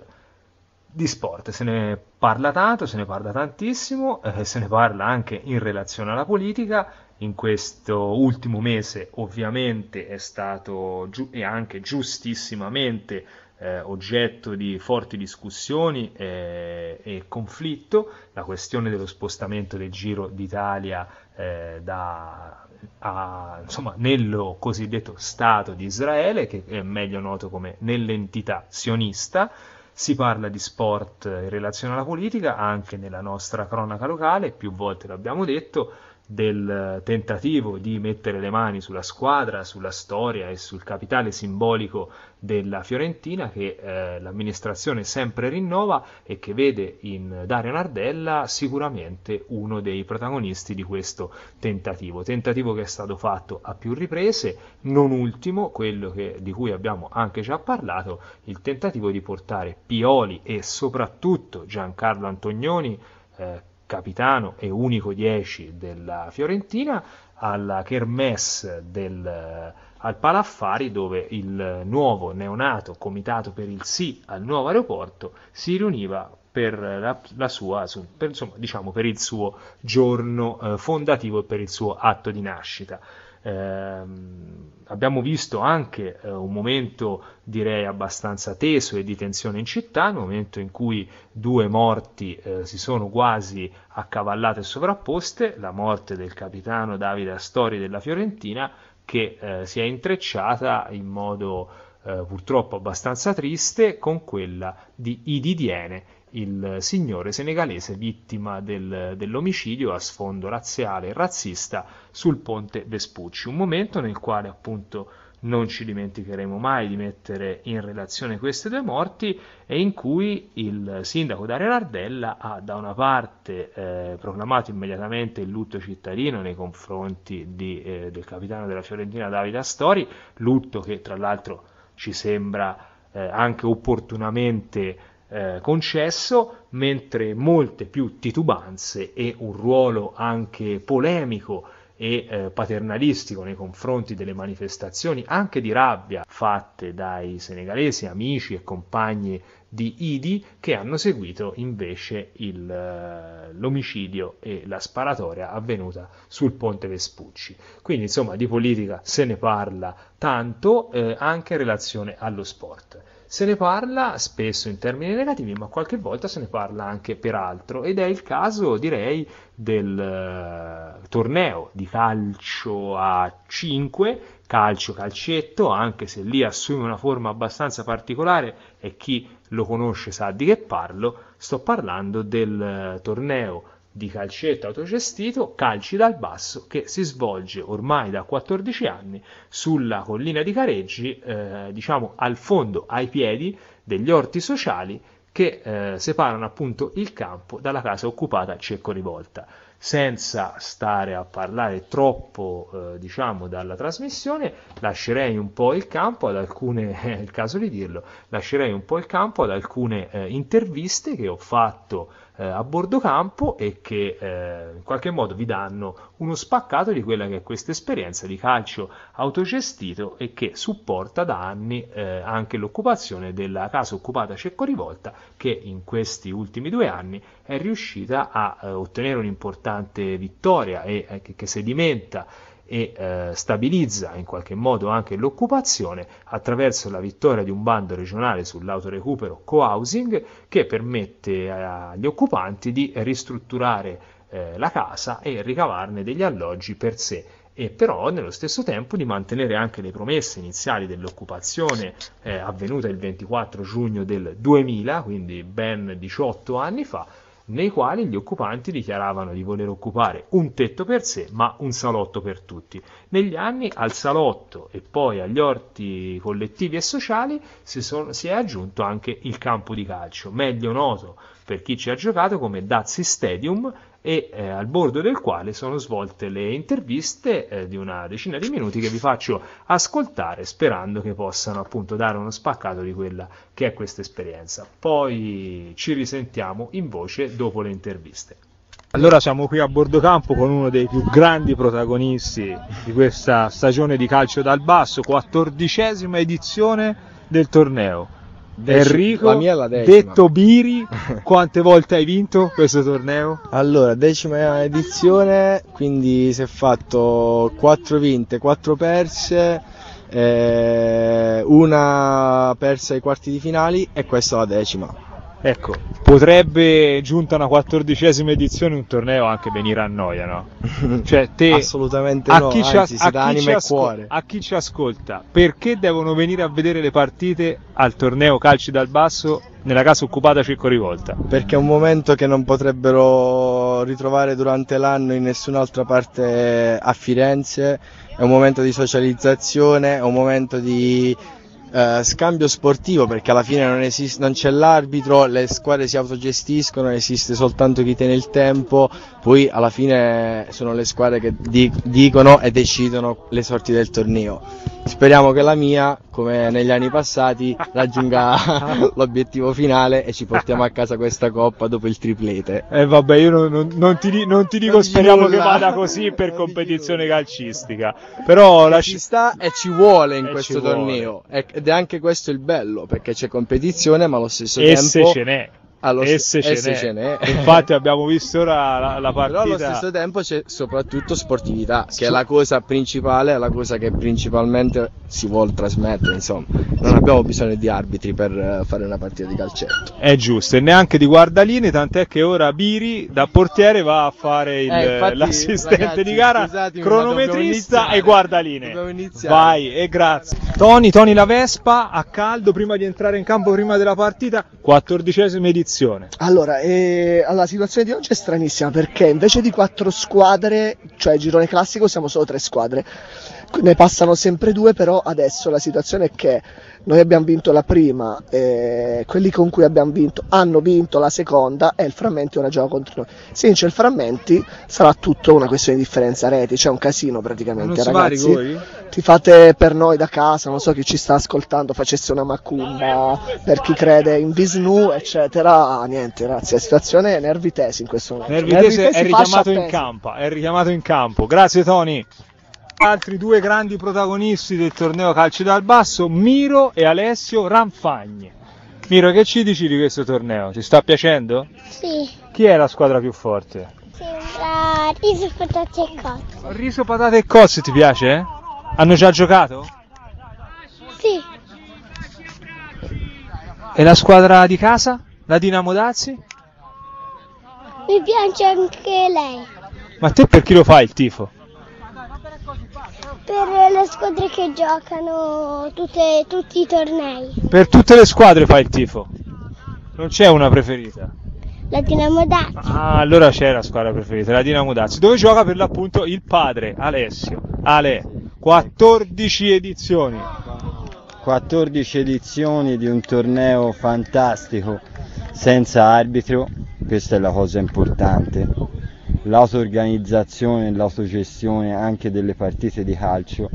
Di sport se ne parla tanto, se ne parla tantissimo, eh, se ne parla anche in relazione alla politica. In questo ultimo mese ovviamente è stato giu- e anche giustissimamente eh, oggetto di forti discussioni e, e conflitto la questione dello spostamento del Giro d'Italia eh, da, a, insomma, nello cosiddetto Stato di Israele, che è meglio noto come nell'entità sionista. Si parla di sport in relazione alla politica anche nella nostra cronaca locale, più volte l'abbiamo detto, del tentativo di mettere le mani sulla squadra, sulla storia e sul capitale simbolico della Fiorentina, che eh, l'amministrazione sempre rinnova e che vede in Dario Nardella sicuramente uno dei protagonisti di questo tentativo. Tentativo che è stato fatto a più riprese, non ultimo quello che, di cui abbiamo anche già parlato, il tentativo di portare Pioli e soprattutto Giancarlo Antonioni, eh, capitano e unico dieci della Fiorentina, alla Kermesse del, al Palaffari, dove il nuovo neonato comitato per il sì al nuovo aeroporto si riuniva per la, la sua, per, insomma, diciamo per il suo giorno eh, fondativo e per il suo atto di nascita. Eh, abbiamo visto anche eh, un momento, direi, abbastanza teso e di tensione in città, un momento in cui due morti eh, si sono quasi accavallate e sovrapposte, la morte del capitano Davide Astori della Fiorentina, che eh, si è intrecciata in modo eh, purtroppo abbastanza triste con quella di Idi Diene, il signore senegalese vittima del, dell'omicidio a sfondo razziale e razzista sul ponte Vespucci. Un momento nel quale appunto non ci dimenticheremo mai di mettere in relazione queste due morti e in cui il sindaco Dario Nardella ha da una parte eh, proclamato immediatamente il lutto cittadino nei confronti di, eh, del capitano della Fiorentina Davide Astori, lutto che tra l'altro ci sembra eh, anche opportunamente Eh, concesso, mentre molte più titubanze e un ruolo anche polemico e eh, paternalistico nei confronti delle manifestazioni anche di rabbia fatte dai senegalesi amici e compagni di Idi, che hanno seguito invece il, eh, l'omicidio e la sparatoria avvenuta sul ponte Vespucci. Quindi insomma di politica se ne parla tanto eh, anche in relazione allo sport. Se ne parla spesso in termini negativi, ma qualche volta se ne parla anche per altro, ed è il caso, direi, del uh, torneo di calcio a cinque, calcio calcetto, anche se lì assume una forma abbastanza particolare e chi lo conosce sa di che parlo. Sto parlando del uh, torneo di calcetto autogestito, Calci dal Basso, che si svolge ormai da quattordici anni sulla collina di Careggi, eh, diciamo al fondo, ai piedi degli orti sociali che eh, separano appunto il campo dalla casa occupata Cecco Rivolta. Senza stare a parlare troppo, eh, diciamo, dalla trasmissione, lascerei un po' il campo ad alcune, è il caso di dirlo, lascerei un po' il campo ad alcune eh, interviste che ho fatto eh, a bordo campo e che eh, in qualche modo vi danno uno spaccato di quella che è questa esperienza di calcio autogestito e che supporta da anni eh, anche l'occupazione della casa occupata Cecco Rivolta, che in questi ultimi due anni è riuscita a eh, ottenere un'importante vittoria e eh, che, che sedimenta e eh, stabilizza in qualche modo anche l'occupazione attraverso la vittoria di un bando regionale sull'autorecupero co-housing, che permette agli occupanti di ristrutturare eh, la casa e ricavarne degli alloggi per sé, e però nello stesso tempo di mantenere anche le promesse iniziali dell'occupazione eh, avvenuta il ventiquattro giugno del duemila, quindi ben diciotto anni fa, nei quali gli occupanti dichiaravano di voler occupare un tetto per sé ma un salotto per tutti. Negli anni al salotto e poi agli orti collettivi e sociali si, sono, si è aggiunto anche il campo di calcio, meglio noto per chi ci ha giocato come Dazzi Stadium, e eh, al bordo del quale sono svolte le interviste eh, di una decina di minuti che vi faccio ascoltare, sperando che possano appunto dare uno spaccato di quella che è questa esperienza. Poi ci risentiamo in voce dopo le interviste. Allora siamo qui a bordo campo con uno dei più grandi protagonisti di questa stagione di calcio dal basso, quattordicesima edizione del torneo. Dec- Enrico, la mia è la decima. Detto Biri, quante volte hai vinto questo torneo? Allora, decima edizione, quindi si è fatto quattro vinte, quattro perse, eh, una persa ai quarti di finali e questa è la decima. Ecco, potrebbe, giunta una quattordicesima edizione, un torneo anche venire a noia, no? Cioè te, assolutamente a no, chi anzi, ci, si dà anima e cuore. A chi ci ascolta, perché devono venire a vedere le partite al torneo Calci dal Basso nella casa occupata Circo Rivolta? Perché è un momento che non potrebbero ritrovare durante l'anno in nessun'altra parte a Firenze, è un momento di socializzazione, è un momento di Uh, scambio sportivo, perché alla fine non, esiste, non c'è l'arbitro, le squadre si autogestiscono, esiste soltanto chi tiene il tempo, poi alla fine sono le squadre che di- dicono e decidono le sorti del torneo. Speriamo che la mia, come negli anni passati, raggiunga l'obiettivo finale e ci portiamo a casa questa coppa dopo il triplete. E eh vabbè, io non, non, non, ti, non ti dico non speriamo nulla. che vada così per non competizione calcistica, però la ci sta e ci vuole in e questo vuole. torneo, ed è anche questo il bello, perché c'è competizione ma allo stesso e tempo se ce n'è allo e st- se, e ce, se n'è. ce n'è Infatti abbiamo visto ora la, la partita, però allo stesso tempo c'è soprattutto sportività, che è la cosa principale, è la cosa che principalmente si vuole trasmettere, insomma non abbiamo bisogno di arbitri per fare una partita di calcetto, è giusto, e neanche di guardaline, tant'è che ora Biri da portiere va a fare il, eh, infatti, l'assistente ragazzi, di gara, scusatemi, cronometrista e guardaline. Dobbiamo iniziare. Vai, e grazie. Tony, Tony La Vespa, a caldo prima di entrare in campo, prima della partita, quattordicesima edizione. Allora, eh, la situazione di oggi è stranissima, perché invece di quattro squadre, cioè girone classico, siamo solo tre squadre. Ne passano sempre due, però adesso la situazione è che noi abbiamo vinto la prima, eh, quelli con cui abbiamo vinto hanno vinto la seconda e il Frammenti ora gioca contro noi. Se vince il Frammenti sarà tutto una questione di differenza reti, c'è un casino praticamente. Non ragazzi, si va a rigori? Ti fate per noi da casa, non so chi ci sta ascoltando facesse una macumba, per chi crede in Visnu eccetera, niente ragazzi, la situazione è nervi tesi in questo momento. Nervi tesi, nervi tesi, è richiamato in tesi. campo, è richiamato in campo. Grazie Tony. Altri due grandi protagonisti del torneo Calci dal Basso, Miro e Alessio Ranfagni. Miro, che ci dici di questo torneo? Ti sta piacendo? Sì, Chi è la squadra più forte? sembra riso, patate e cozze. Riso, patate e cozze, ti piace? Hanno già giocato? Sì, E la squadra di casa? La Dinamo Dazzi? mi piace anche lei. Ma te per chi lo fai il tifo? Per le squadre che giocano tutte, tutti i tornei. Per tutte le squadre fai il tifo? Non c'è una preferita? La Dinamo Dazzi. Ah, allora c'è la squadra preferita, la Dinamo Dazzi, dove gioca per l'appunto il padre, Alessio. Ale, quattordici edizioni. quattordici edizioni di un torneo fantastico, senza arbitro, questa è la cosa importante. L'auto-organizzazione e l'autogestione anche delle partite di calcio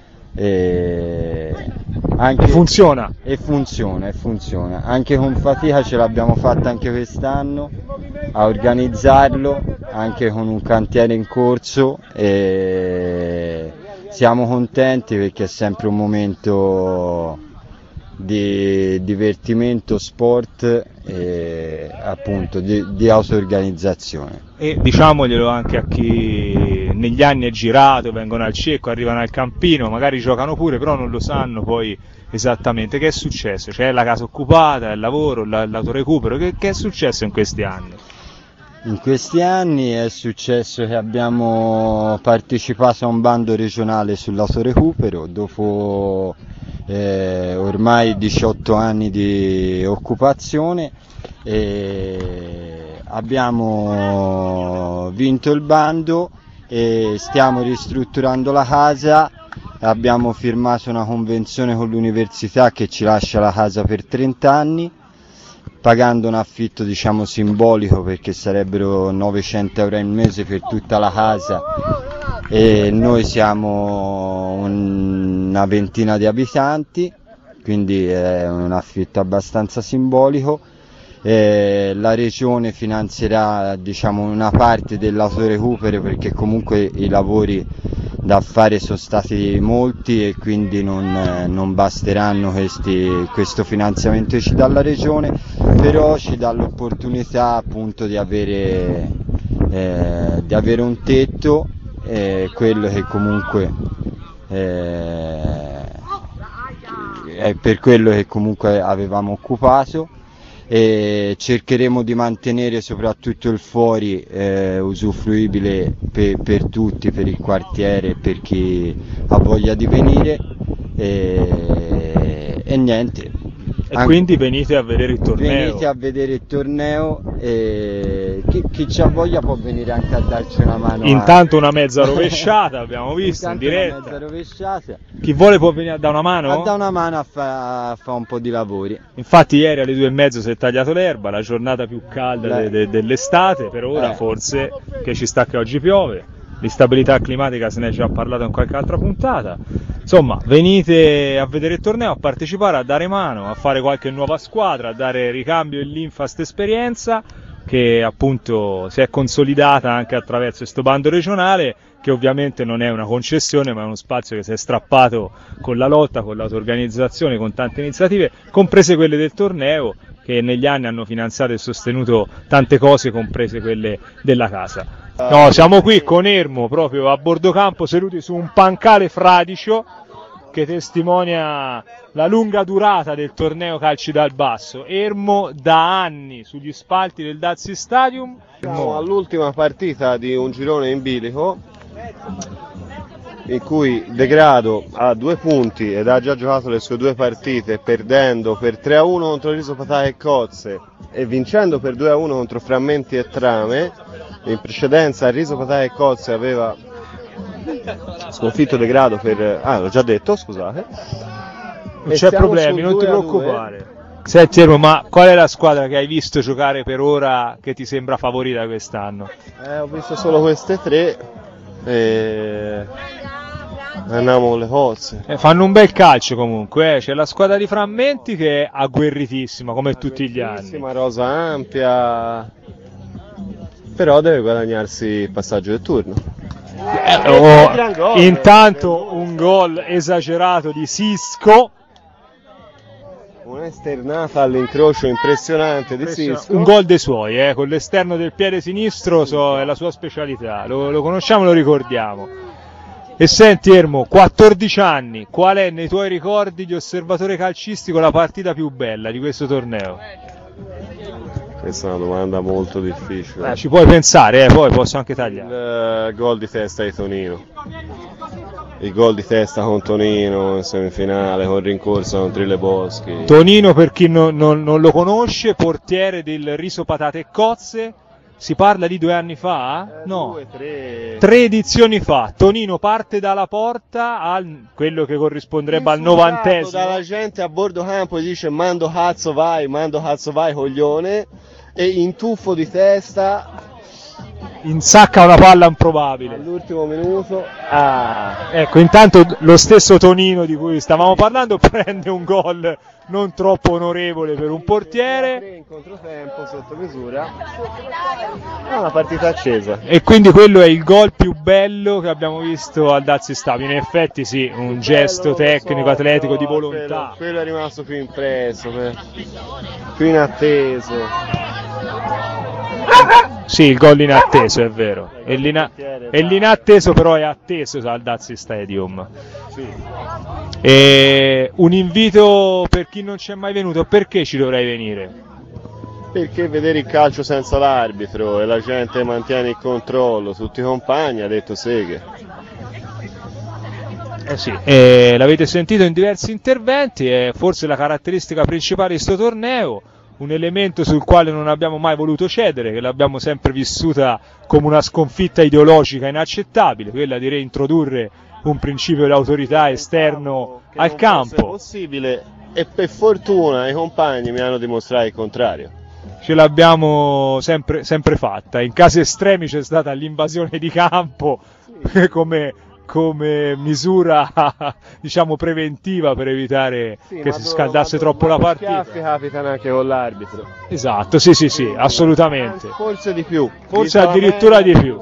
e anche funziona e funziona e funziona anche con fatica, ce l'abbiamo fatta anche quest'anno a organizzarlo, anche con un cantiere in corso, e siamo contenti perché è sempre un momento di divertimento, sport e appunto di, di auto-organizzazione. E diciamoglielo anche a chi negli anni è girato, vengono al cieco, arrivano al campino, magari giocano pure, però non lo sanno poi esattamente che è successo. C'è la casa occupata, il lavoro, l'autorecupero, che, che è successo in questi anni? In questi anni è successo che abbiamo partecipato a un bando regionale sull'autorecupero dopo eh, ormai diciotto anni di occupazione, e abbiamo vinto il bando e stiamo ristrutturando la casa. Abbiamo firmato una convenzione con l'università che ci lascia la casa per trenta anni. pagando un affitto diciamo simbolico, perché sarebbero novecento euro al mese per tutta la casa, e noi siamo una ventina di abitanti, quindi è un affitto abbastanza simbolico. Eh, la regione finanzierà diciamo una parte dell'autorecupero, perché comunque i lavori da fare sono stati molti e quindi non, eh, non basteranno questi, questo finanziamento che ci dà la regione, però ci dà l'opportunità appunto di avere, eh, di avere un tetto, eh, quello che comunque eh, è per quello che comunque avevamo occupato, e cercheremo di mantenere soprattutto il fuori eh, usufruibile per, per tutti, per il quartiere, per chi ha voglia di venire, e, e niente. E An- quindi venite a vedere il torneo. Venite a vedere il torneo, e chi, chi c'ha voglia può venire anche a darci una mano. Intanto a... una mezza rovesciata abbiamo visto in diretta. Una mezza rovesciata. Chi vuole può venire a dare una mano? A dare una mano a fare fa un po' di lavori. Infatti ieri alle due e mezzo si è tagliato l'erba, la giornata più calda de- de- dell'estate per ora, eh. Forse che ci sta che oggi piove. L'instabilità climatica se ne è già parlato in qualche altra puntata. Insomma, venite a vedere il torneo, a partecipare, a dare mano, a fare qualche nuova squadra, a dare ricambio e linfa a questa esperienza che appunto si è consolidata anche attraverso questo bando regionale, che ovviamente non è una concessione ma è uno spazio che si è strappato con la lotta, con l'auto-organizzazione, con tante iniziative, comprese quelle del torneo, che negli anni hanno finanziato e sostenuto tante cose, comprese quelle della casa. No, siamo qui con Ermo, proprio a bordo campo, seduti su un pancale fradicio che testimonia la lunga durata del torneo calci dal basso. Ermo da anni sugli spalti del Dazi Stadium. Siamo all'ultima partita di un girone in bilico, in cui Degrado ha due punti ed ha già giocato le sue due partite, perdendo per tre a uno contro Riso Patà e Cozze e vincendo per due a uno contro Frammenti e Trame. In precedenza Riso Patà e Cozze aveva sconfitto Degrado per... ah, l'ho già detto, scusate. Non c'è problemi, non ti preoccupare. Senti Ermo, ma qual è la squadra che hai visto giocare per ora che ti sembra favorita quest'anno? Eh, ho visto solo queste tre e andiamo con le Cozze. Eh, fanno un bel calcio comunque, eh. C'è la squadra di Frammenti che è agguerritissima come tutti gli anni. Rosa ampia, però deve guadagnarsi il passaggio del turno. Eh, oh, intanto un gol esagerato di Sisco. Un'esternata all'incrocio impressionante di Sisco. Un gol dei suoi, eh, con l'esterno del piede sinistro, so, è la sua specialità, lo, lo conosciamo, lo ricordiamo. E senti Ermo, quattordici anni, qual è nei tuoi ricordi di osservatore calcistico la partita più bella di questo torneo? Questa è una domanda molto difficile. Eh, ci puoi pensare, eh, poi posso anche tagliare. Il uh, gol di testa di Tonino. Il gol di testa con Tonino in semifinale, con rincorsa con Trille Boschi. Tonino, per chi non, non, non lo conosce, portiere del Riso Patate e Cozze. Si parla di due anni fa? Eh, no, due, tre. tre edizioni fa. Tonino parte dalla porta al quello che corrisponderebbe al novantesimo. Dalla gente a bordo campo e dice mando cazzo vai, mando cazzo vai coglione, e in tuffo di testa insacca una palla improbabile all'ultimo minuto. Ah. Ecco, intanto lo stesso Tonino di cui stavamo parlando prende un gol non troppo onorevole per un portiere. In controtempo, sotto misura. È una partita accesa. E quindi quello è il gol più bello che abbiamo visto al Dazi Stadium. In effetti sì, un più gesto bello, tecnico, so, atletico, di volontà. Quello, quello è rimasto più impresso, più inatteso. Sì, il gol inatteso, è vero. E, l'ina- e l'inatteso però è atteso al Dazi Stadium. Sì. E un invito per chi non c'è mai venuto, perché ci dovrei venire? Perché vedere il calcio senza l'arbitro e la gente mantiene il controllo, tutti i compagni, ha detto Seghe. Eh sì, e l'avete sentito in diversi interventi, è forse la caratteristica principale di questo torneo. Un elemento sul quale non abbiamo mai voluto cedere, che l'abbiamo sempre vissuta come una sconfitta ideologica inaccettabile, quella di reintrodurre un principio di autorità esterno al campo. Possibile, e per fortuna i compagni mi hanno dimostrato il contrario. Ce l'abbiamo sempre, sempre fatta. In casi estremi c'è stata l'invasione di campo sì. come, come misura diciamo preventiva per evitare sì, che si scaldasse ma troppo ma la partita. Gli schiaffi capitano anche con l'arbitro. Esatto, sì sì sì, assolutamente. Forse di più. Forse addirittura di più.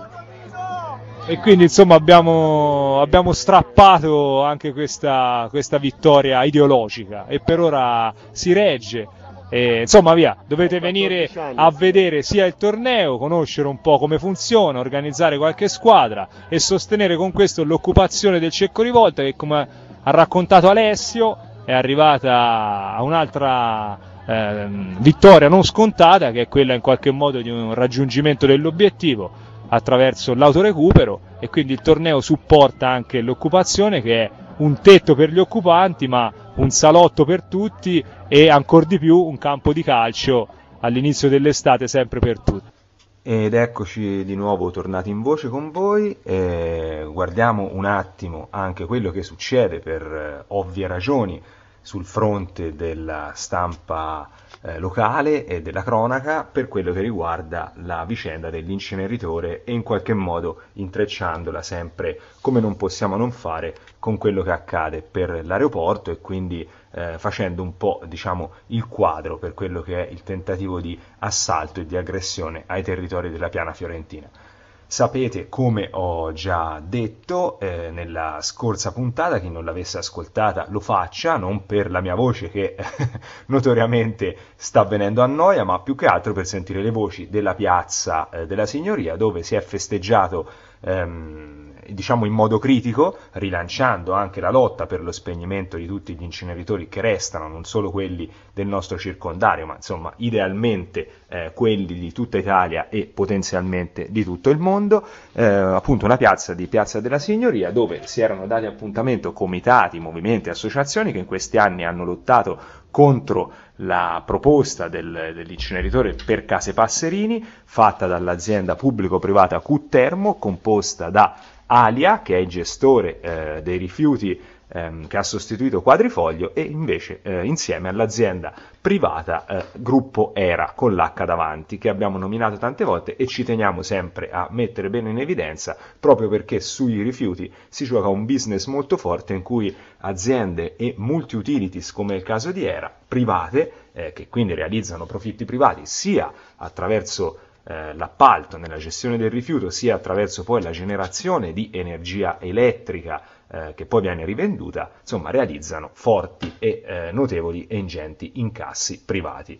E quindi insomma abbiamo, abbiamo strappato anche questa, questa vittoria ideologica e per ora si regge. E, insomma via, dovete venire a vedere sia il torneo, conoscere un po' come funziona, organizzare qualche squadra e sostenere con questo l'occupazione del Cecco Rivolta, che come ha raccontato Alessio è arrivata a un'altra eh, vittoria non scontata, che è quella in qualche modo di un raggiungimento dell'obiettivo attraverso l'autorecupero, e quindi il torneo supporta anche l'occupazione, che è un tetto per gli occupanti ma un salotto per tutti e ancor di più un campo di calcio all'inizio dell'estate sempre per tutti. Ed eccoci di nuovo tornati in voce con voi, eh, guardiamo un attimo anche quello che succede per eh, ovvie ragioni sul fronte della stampa eh, locale e della cronaca per quello che riguarda la vicenda dell'inceneritore e in qualche modo intrecciandola sempre, come non possiamo non fare, con quello che accade per l'aeroporto e quindi eh, facendo un po' diciamo il quadro per quello che è il tentativo di assalto e di aggressione ai territori della Piana Fiorentina. Sapete, come ho già detto eh, nella scorsa puntata, chi non l'avesse ascoltata lo faccia, non per la mia voce che notoriamente sta venendo a noia, ma più che altro per sentire le voci della piazza eh, della Signoria, dove si è festeggiato ehm, diciamo in modo critico, rilanciando anche la lotta per lo spegnimento di tutti gli inceneritori che restano, non solo quelli del nostro circondario, ma insomma idealmente eh, quelli di tutta Italia e potenzialmente di tutto il mondo, eh, appunto una piazza di Piazza della Signoria dove si erano dati appuntamento comitati, movimenti, associazioni che in questi anni hanno lottato contro la proposta del, dell'inceneritore per Case Passerini, fatta dall'azienda pubblico-privata Q-Termo, composta da Alia, che è il gestore eh, dei rifiuti ehm, che ha sostituito Quadrifoglio, e invece eh, insieme all'azienda privata eh, Gruppo Era con l'H davanti, che abbiamo nominato tante volte e ci teniamo sempre a mettere bene in evidenza, proprio perché sui rifiuti si gioca un business molto forte in cui aziende e multi-utilities, come è il caso di Era, private, eh, che quindi realizzano profitti privati sia attraverso l'appalto nella gestione del rifiuto, sia attraverso poi la generazione di energia elettrica eh, che poi viene rivenduta, insomma realizzano forti e eh, notevoli e ingenti incassi privati.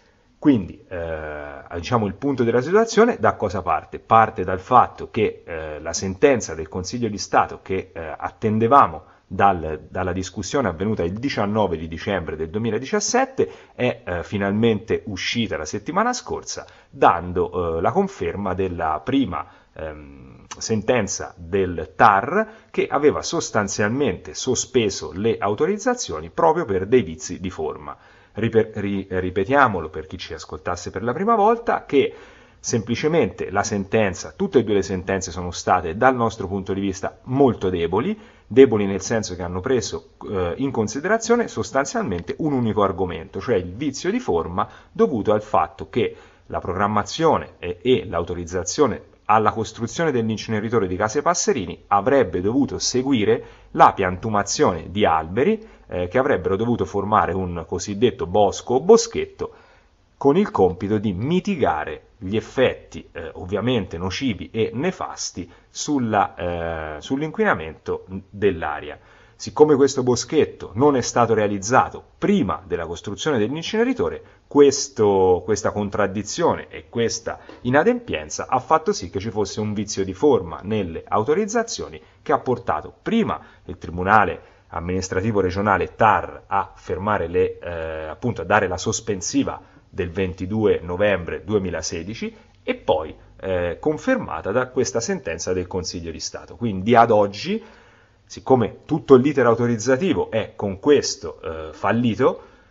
Quindi eh, diciamo il punto della situazione da cosa parte? Parte dal fatto che eh, la sentenza del Consiglio di Stato che eh, attendevamo Dal, dalla discussione avvenuta il diciannove di dicembre del duemiladiciassette è eh, finalmente uscita la settimana scorsa, dando eh, la conferma della prima ehm, sentenza del T A R, che aveva sostanzialmente sospeso le autorizzazioni proprio per dei vizi di forma. Ripe- ri- ripetiamolo per chi ci ascoltasse per la prima volta, che semplicemente la sentenza, tutte e due le sentenze sono state dal nostro punto di vista molto deboli, deboli nel senso che hanno preso eh, in considerazione sostanzialmente un unico argomento, cioè il vizio di forma dovuto al fatto che la programmazione e, e l'autorizzazione alla costruzione dell'inceneritore di Case Passerini avrebbe dovuto seguire la piantumazione di alberi eh, che avrebbero dovuto formare un cosiddetto bosco o boschetto, con il compito di mitigare gli effetti eh, ovviamente nocivi e nefasti sulla, eh, sull'inquinamento dell'aria. Siccome questo boschetto non è stato realizzato prima della costruzione dell'inceneritore, questo, questa contraddizione e questa inadempienza ha fatto sì che ci fosse un vizio di forma nelle autorizzazioni, che ha portato prima il Tribunale amministrativo regionale T A R a fermare le, eh, appunto a dare la sospensiva del ventidue novembre duemilasedici e poi eh, confermata da questa sentenza del Consiglio di Stato. Quindi ad oggi, siccome tutto l'iter autorizzativo è con questo eh, fallito,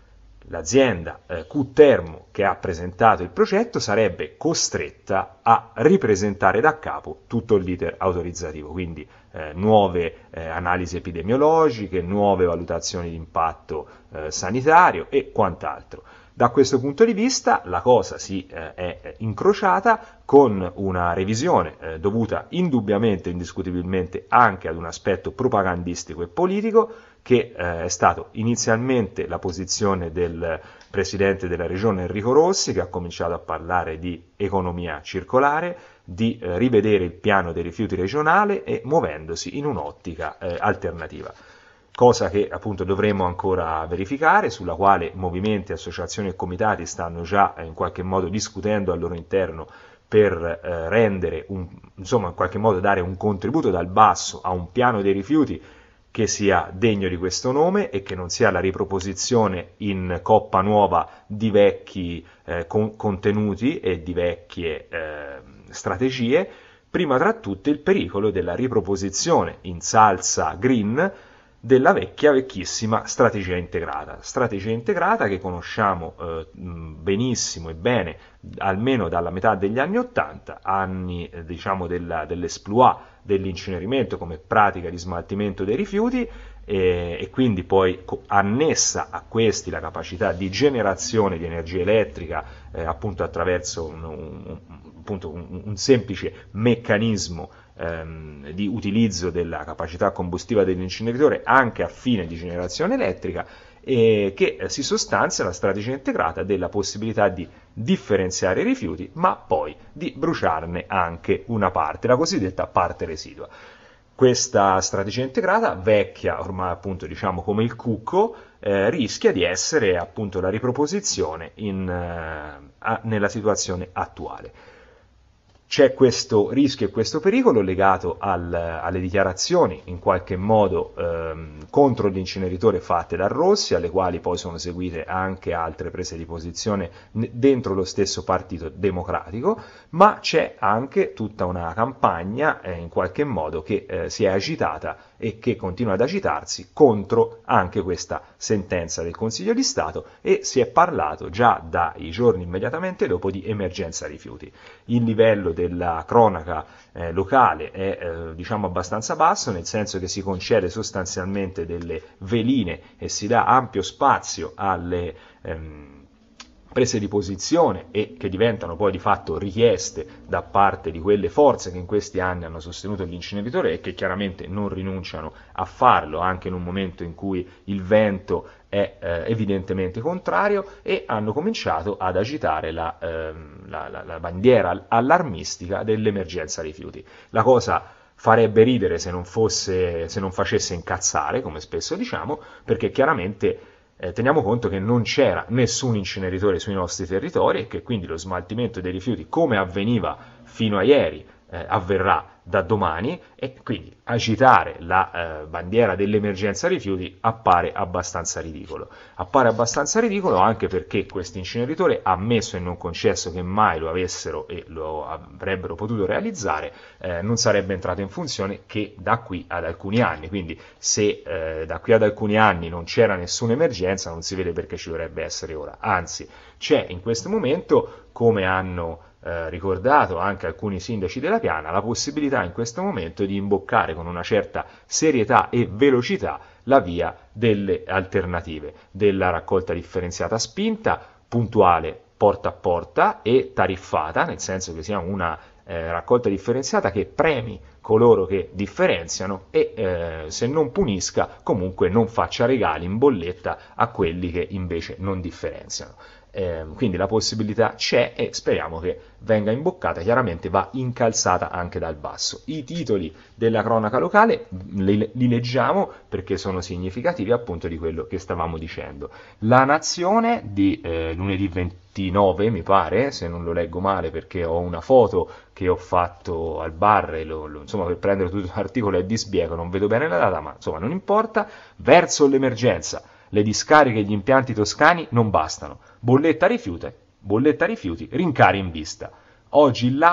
l'azienda eh, Q-Termo che ha presentato il progetto sarebbe costretta a ripresentare da capo tutto l'iter autorizzativo, quindi eh, nuove eh, analisi epidemiologiche, nuove valutazioni di impatto eh, sanitario e quant'altro. Da questo punto di vista la cosa si eh, è incrociata con una revisione eh, dovuta indubbiamente, indiscutibilmente anche ad un aspetto propagandistico e politico, che eh, è stato inizialmente la posizione del presidente della regione Enrico Rossi, che ha cominciato a parlare di economia circolare, di eh, rivedere il piano dei rifiuti regionale e muovendosi in un'ottica eh, alternativa. Cosa che appunto dovremo ancora verificare, sulla quale movimenti, associazioni e comitati stanno già eh, in qualche modo discutendo al loro interno per eh, rendere, un, insomma in qualche modo dare un contributo dal basso a un piano dei rifiuti che sia degno di questo nome e che non sia la riproposizione in coppa nuova di vecchi eh, con- contenuti e di vecchie eh, strategie, prima tra tutte il pericolo della riproposizione in salsa green della vecchia, vecchissima strategia integrata. Strategia integrata che conosciamo eh, benissimo e bene, almeno dalla metà degli anni Ottanta, anni eh, diciamo della, dell'esploit dell'incenerimento come pratica di smaltimento dei rifiuti, e, e quindi poi co- annessa a questi la capacità di generazione di energia elettrica eh, appunto attraverso un, un, appunto un, un semplice meccanismo ehm, di utilizzo della capacità combustiva dell'inceneritore anche a fine di generazione elettrica, e che eh, si sostanzia la strategia integrata della possibilità di differenziare i rifiuti, ma poi di bruciarne anche una parte, la cosiddetta parte residua. Questa strategia integrata, vecchia ormai appunto diciamo come il cucco, eh, rischia di essere appunto la riproposizione in, eh, a, nella situazione attuale. C'è questo rischio e questo pericolo legato al, alle dichiarazioni in qualche modo ehm, contro l'inceneritore fatte da Rossi, alle quali poi sono seguite anche altre prese di posizione dentro lo stesso Partito Democratico, ma c'è anche tutta una campagna eh, in qualche modo che eh, si è agitata e che continua ad agitarsi contro anche questa sentenza del Consiglio di Stato, e si è parlato già dai giorni immediatamente dopo di emergenza rifiuti. Il livello della cronaca eh, locale è eh, diciamo abbastanza basso, nel senso che si concede sostanzialmente delle veline e si dà ampio spazio alle ehm, prese di posizione, e che diventano poi di fatto richieste da parte di quelle forze che in questi anni hanno sostenuto l'inceneritore e che chiaramente non rinunciano a farlo anche in un momento in cui il vento è eh, evidentemente contrario, e hanno cominciato ad agitare la, ehm, la, la, la bandiera allarmistica dell'emergenza rifiuti. La cosa farebbe ridere se non fosse, se non facesse incazzare, come spesso diciamo, perché chiaramente Eh, teniamo conto che non c'era nessun inceneritore sui nostri territori e che quindi lo smaltimento dei rifiuti, come avveniva fino a ieri, eh, avverrà da domani, e quindi agitare la eh, bandiera dell'emergenza rifiuti appare abbastanza ridicolo. Appare abbastanza ridicolo anche perché questo inceneritore, ammesso e non concesso che mai lo avessero e lo avrebbero potuto realizzare, eh, non sarebbe entrato in funzione che da qui ad alcuni anni, quindi se eh, da qui ad alcuni anni non c'era nessuna emergenza, non si vede perché ci dovrebbe essere ora. Anzi, c'è in questo momento, come hanno Eh, ricordato anche alcuni sindaci della Piana, la possibilità in questo momento di imboccare con una certa serietà e velocità la via delle alternative, della raccolta differenziata spinta, puntuale, porta a porta e tariffata, nel senso che sia una eh, raccolta differenziata che premi coloro che differenziano e eh, se non punisca comunque non faccia regali in bolletta a quelli che invece non differenziano. Eh, quindi la possibilità c'è e speriamo che venga imboccata, chiaramente va incalzata anche dal basso. I titoli della cronaca locale li, li leggiamo perché sono significativi appunto di quello che stavamo dicendo. La Nazione di eh, lunedì ventinove, mi pare, se non lo leggo male perché ho una foto che ho fatto al bar e lo, lo, insomma per prendere tutto l'articolo è di sbiego, non vedo bene la data, ma insomma non importa. Verso l'emergenza, le discariche e gli impianti toscani non bastano. Bolletta rifiuti, bolletta rifiuti, rincari in vista. Oggi il lato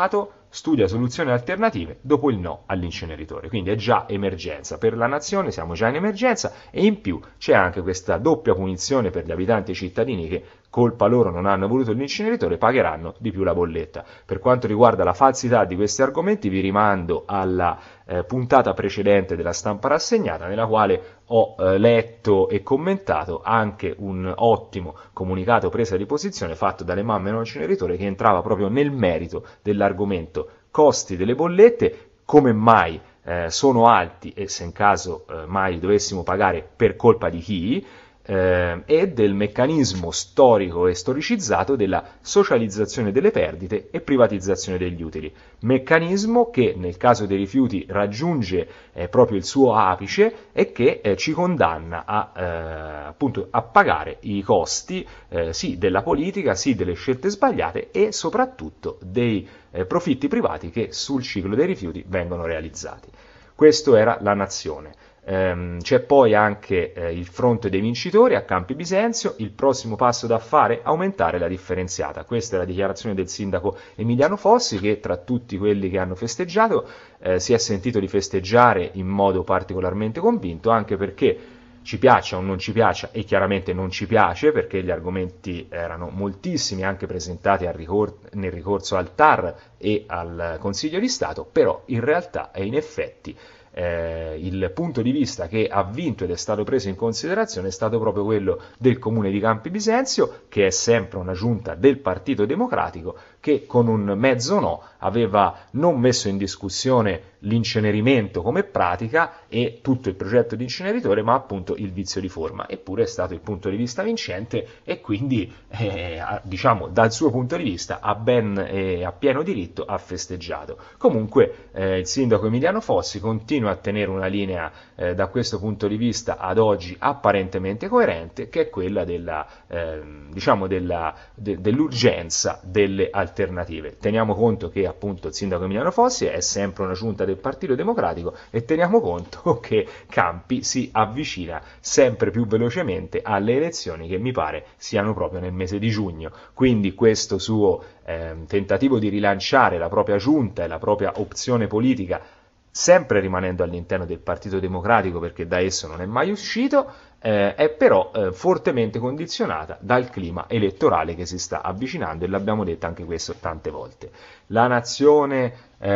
studia soluzioni alternative dopo il no all'inceneritore. Quindi è già emergenza per la nazione, siamo già in emergenza, e in più c'è anche questa doppia punizione per gli abitanti e i cittadini che, colpa loro, non hanno voluto l'inceneritore, pagheranno di più la bolletta. Per quanto riguarda la falsità di questi argomenti vi rimando alla eh, puntata precedente della Stampa Rassegnata, nella quale ho eh, letto e commentato anche un ottimo comunicato presa di posizione fatto dalle mamme no inceneritore, che entrava proprio nel merito dell'argomento costi delle bollette, come mai eh, sono alti e se in caso eh, mai dovessimo pagare per colpa di chi, eh, e del meccanismo storico e storicizzato della socializzazione delle perdite e privatizzazione degli utili, meccanismo che nel caso dei rifiuti raggiunge eh, proprio il suo apice e che eh, ci condanna a, eh, appunto, a pagare i costi eh, sì della politica, sì delle scelte sbagliate e soprattutto dei eh, profitti privati che sul ciclo dei rifiuti vengono realizzati. Questo era la nazione. Ehm, c'è poi anche eh, il fronte dei vincitori a Campi Bisenzio. Il prossimo passo da fare: aumentare la differenziata. Questa è la dichiarazione del sindaco Emiliano Fossi, che tra tutti quelli che hanno festeggiato eh, si è sentito di festeggiare in modo particolarmente convinto, anche perché, ci piaccia o non ci piaccia, e chiaramente non ci piace perché gli argomenti erano moltissimi, anche presentati al ricor- nel ricorso al T A R e al Consiglio di Stato, però in realtà e in effetti Eh, il punto di vista che ha vinto ed è stato preso in considerazione è stato proprio quello del comune di Campi Bisenzio, che è sempre una giunta del Partito Democratico, che con un mezzo no aveva non messo in discussione l'incenerimento come pratica e tutto il progetto di inceneritore, ma appunto il vizio di forma. Eppure è stato il punto di vista vincente e quindi eh, diciamo dal suo punto di vista a ben e eh, a pieno diritto ha festeggiato. Comunque eh, il sindaco Emiliano Fossi continua a tenere una linea eh, da questo punto di vista ad oggi apparentemente coerente, che è quella della eh, diciamo della, de, dell'urgenza delle alternative. Teniamo conto che appunto il sindaco Emiliano Fossi è sempre una giunta del Partito Democratico e teniamo conto che Campi si avvicina sempre più velocemente alle elezioni, che mi pare siano proprio nel mese di giugno. Quindi questo suo eh, tentativo di rilanciare la propria giunta e la propria opzione politica, sempre rimanendo all'interno del Partito Democratico perché da esso non è mai uscito, eh, è però eh, fortemente condizionata dal clima elettorale che si sta avvicinando, e l'abbiamo detto anche questo tante volte. La nazione,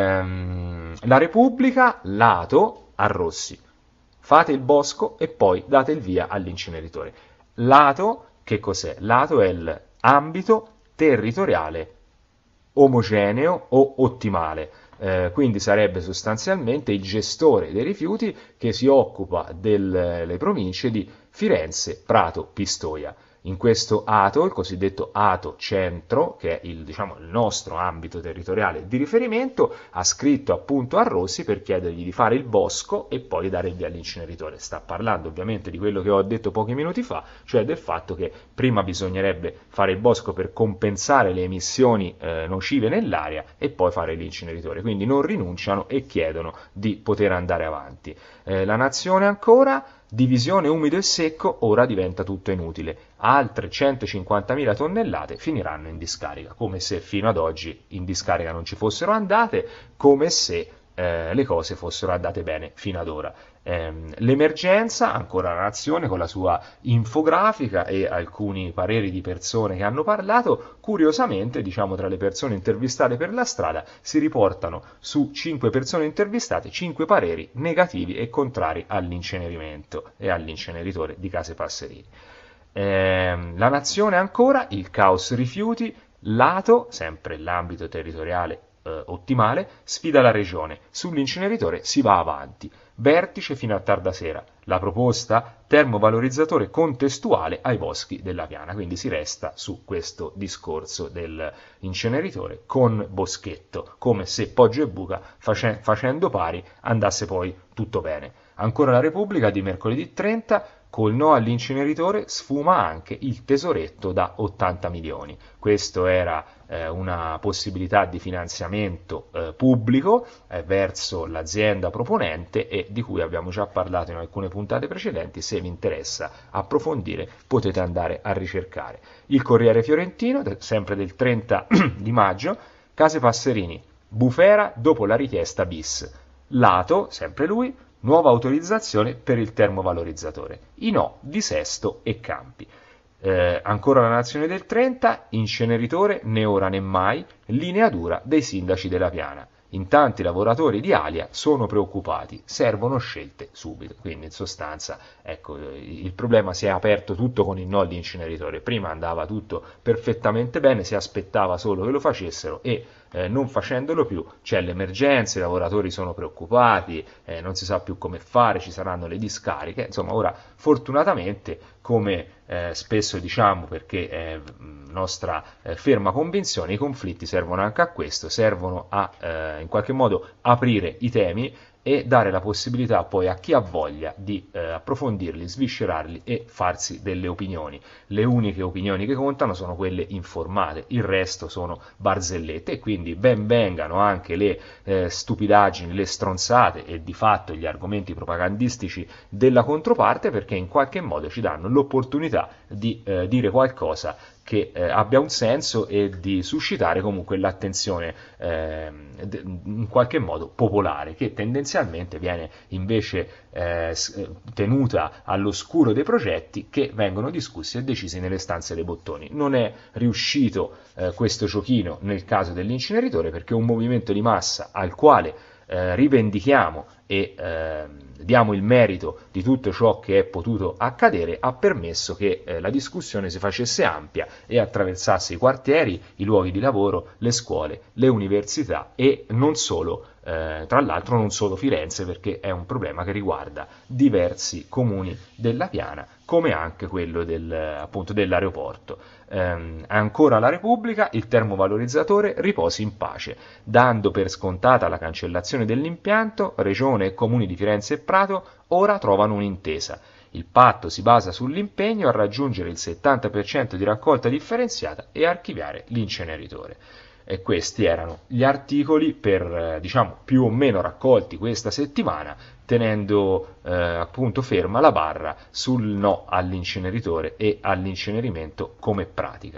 ehm, la Repubblica, lato a Rossi. Fate il bosco e poi date il via all'inceneritore. Lato, che cos'è? Lato è l'ambito territoriale omogeneo o ottimale. Eh, quindi sarebbe sostanzialmente il gestore dei rifiuti che si occupa delle province di Firenze, Prato, Pistoia. In questo ato, il cosiddetto ato centro, che è il, diciamo, il nostro ambito territoriale di riferimento, ha scritto appunto a Rossi per chiedergli di fare il bosco e poi dare il via all'inceneritore. Sta parlando ovviamente di quello che ho detto pochi minuti fa, cioè del fatto che prima bisognerebbe fare il bosco per compensare le emissioni eh, nocive nell'aria e poi fare l'inceneritore. Quindi non rinunciano e chiedono di poter andare avanti. Eh, la nazione ancora... Divisione umido e secco, ora diventa tutto inutile. Altre centocinquantamila tonnellate finiranno in discarica, come se fino ad oggi in discarica non ci fossero andate, come se eh, le cose fossero andate bene fino ad ora. Ehm, l'emergenza, ancora la nazione con la sua infografica e alcuni pareri di persone che hanno parlato. Curiosamente, diciamo, tra le persone intervistate per la strada si riportano su cinque persone intervistate cinque pareri negativi e contrari all'incenerimento e all'inceneritore di Case Passerini. Ehm, la nazione ancora, il caos rifiuti, lato, sempre l'ambito territoriale eh, ottimale, sfida la regione, sull'inceneritore si va avanti. Vertice fino a tarda sera. La proposta? Termovalorizzatore contestuale ai boschi della Piana. Quindi si resta su questo discorso dell'inceneritore con boschetto, come se Poggio e Buca face- facendo pari andasse poi tutto bene. Ancora la Repubblica di mercoledì trenta. Col no all'inceneritore sfuma anche il tesoretto da ottanta milioni. Questo era eh, una possibilità di finanziamento eh, pubblico eh, verso l'azienda proponente e di cui abbiamo già parlato in alcune puntate precedenti. Se vi interessa approfondire potete andare a ricercare. Il Corriere Fiorentino, sempre del trenta di maggio, Case Passerini. Bufera dopo la richiesta bis. Lato, sempre lui, nuova autorizzazione per il termovalorizzatore. I no di Sesto e Campi. Eh, ancora la Nazione del trenta, inceneritore né ora né mai, linea dura dei sindaci della Piana. In tanti lavoratori di Alia sono preoccupati, servono scelte subito. Quindi in sostanza, ecco, il problema si è aperto tutto con il no all'inceneritore. Prima andava tutto perfettamente bene, si aspettava solo che lo facessero e eh, non facendolo più c'è l'emergenza, i lavoratori sono preoccupati, eh, non si sa più come fare, ci saranno le discariche. Insomma, ora fortunatamente, come eh, spesso diciamo, perché è nostra eh, ferma convinzione, i conflitti servono anche a questo, servono a eh, in qualche modo aprire i temi e dare la possibilità poi a chi ha voglia di eh, approfondirli, sviscerarli e farsi delle opinioni. Le uniche opinioni che contano sono quelle informate, il resto sono barzellette, e quindi ben vengano anche le eh, stupidaggini, le stronzate e di fatto gli argomenti propagandistici della controparte, perché in qualche modo ci danno l'opportunità di eh, dire qualcosa che eh, abbia un senso e di suscitare comunque l'attenzione eh, in qualche modo popolare, che tendenzialmente viene invece eh, tenuta all'oscuro dei progetti che vengono discussi e decisi nelle stanze dei bottoni. Non è riuscito eh, questo giochino nel caso dell'inceneritore, perché un movimento di massa al quale eh, rivendichiamo e eh, diamo il merito di tutto ciò che è potuto accadere, ha permesso che eh, la discussione si facesse ampia e attraversasse i quartieri, i luoghi di lavoro, le scuole, le università e non solo, eh, tra l'altro non solo Firenze, perché è un problema che riguarda diversi comuni della Piana, come anche quello del, appunto, dell'aeroporto. Eh, ancora la Repubblica, il termovalorizzatore riposi in pace, dando per scontata la cancellazione dell'impianto, Regione e Comuni di Firenze e Prato ora trovano un'intesa. Il patto si basa sull'impegno a raggiungere il settanta per cento di raccolta differenziata e archiviare l'inceneritore. E questi erano gli articoli per, diciamo, più o meno raccolti questa settimana, tenendo eh, appunto ferma la barra sul no all'inceneritore e all'incenerimento come pratica.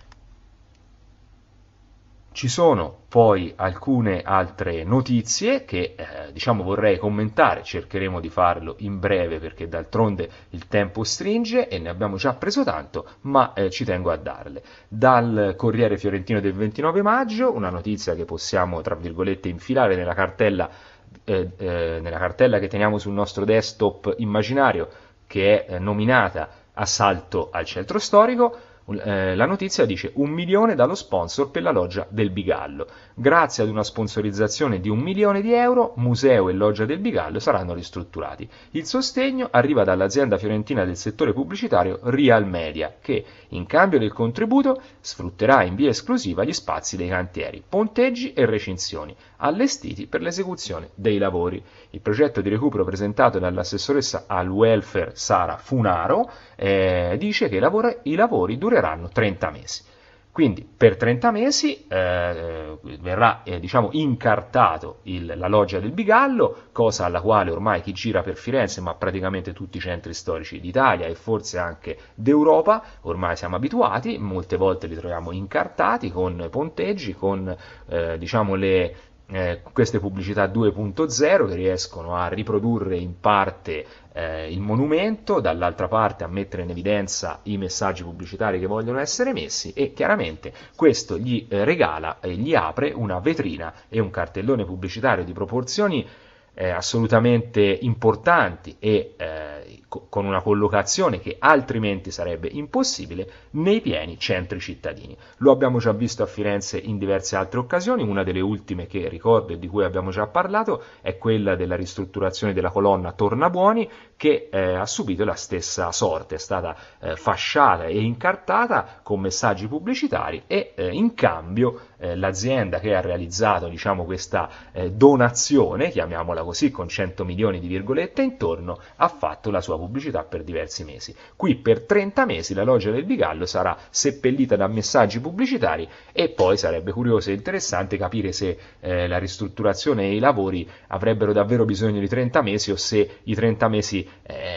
Ci sono poi alcune altre notizie che eh, diciamo vorrei commentare, cercheremo di farlo in breve perché d'altronde il tempo stringe e ne abbiamo già preso tanto, ma eh, ci tengo a darle. Dal Corriere Fiorentino del ventinove maggio, una notizia che possiamo tra virgolette infilare nella cartella, eh, eh, nella cartella che teniamo sul nostro desktop immaginario, che è eh, nominata Assalto al centro storico. La notizia dice un milione dallo sponsor per la loggia del Bigallo. Grazie ad una sponsorizzazione di un milione di euro, museo e loggia del Bigallo saranno ristrutturati. Il sostegno arriva dall'azienda fiorentina del settore pubblicitario Real Media, che in cambio del contributo sfrutterà in via esclusiva gli spazi dei cantieri, ponteggi e recinzioni, allestiti per l'esecuzione dei lavori. Il progetto di recupero presentato dall'assessoressa al welfare Sara Funaro eh, dice che i lavori, i lavori dureranno trenta mesi. Quindi per trenta mesi eh, verrà eh, diciamo incartato il, la loggia del Bigallo, cosa alla quale ormai chi gira per Firenze, ma praticamente tutti i centri storici d'Italia e forse anche d'Europa, ormai siamo abituati, molte volte li troviamo incartati con ponteggi, con eh, diciamo le Eh, queste pubblicità due punto zero che riescono a riprodurre in parte eh, il monumento, dall'altra parte a mettere in evidenza i messaggi pubblicitari che vogliono essere messi, e chiaramente questo gli eh, regala e gli apre una vetrina e un cartellone pubblicitario di proporzioni eh, assolutamente importanti e eh, co- con una collocazione che altrimenti sarebbe impossibile nei pieni centri cittadini. Lo abbiamo già visto a Firenze in diverse altre occasioni, una delle ultime che ricordo e di cui abbiamo già parlato è quella della ristrutturazione della colonna Tornabuoni, che eh, ha subito la stessa sorte, è stata eh, fasciata e incartata con messaggi pubblicitari e eh, in cambio eh, l'azienda che ha realizzato diciamo questa eh, donazione, chiamiamola così, con cento milioni di virgolette intorno, ha fatto la sua pubblicità per diversi mesi. Qui per trenta mesi la loggia del Bigallo sarà seppellita da messaggi pubblicitari e poi sarebbe curioso e interessante capire se eh, la ristrutturazione e i lavori avrebbero davvero bisogno di trenta mesi o se i trenta mesi eh,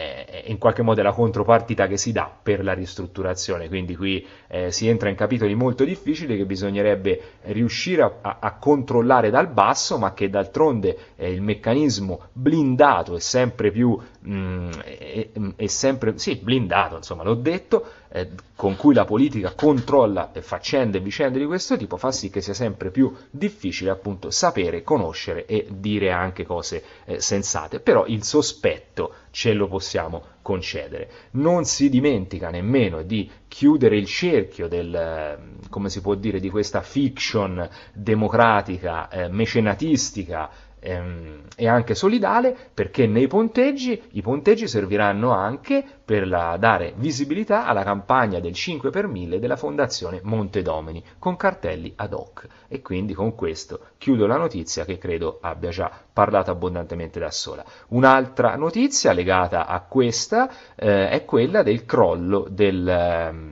in qualche modo è la contropartita che si dà per la ristrutturazione, quindi qui eh, si entra in capitoli molto difficili che bisognerebbe riuscire a, a, a controllare dal basso, ma che d'altronde eh, il meccanismo blindato è sempre più mh, è, è sempre sì blindato, insomma, l'ho detto, eh, con cui la politica controlla faccende e vicende di questo tipo, fa sì che sia sempre più difficile appunto sapere, conoscere e dire anche cose eh, sensate. Però il sospetto ce lo possiamo concedere. Non si dimentica nemmeno di chiudere il cerchio del, come si può dire, di questa fiction democratica, eh, mecenatistica ehm, e anche solidale, perché nei ponteggi, i ponteggi serviranno anche per la, dare visibilità alla campagna del cinque per mille della Fondazione Montedomini, con cartelli ad hoc. E quindi con questo chiudo la notizia, che credo abbia già parlato abbondantemente da sola. Un'altra notizia legata a questa eh, è quella del crollo del,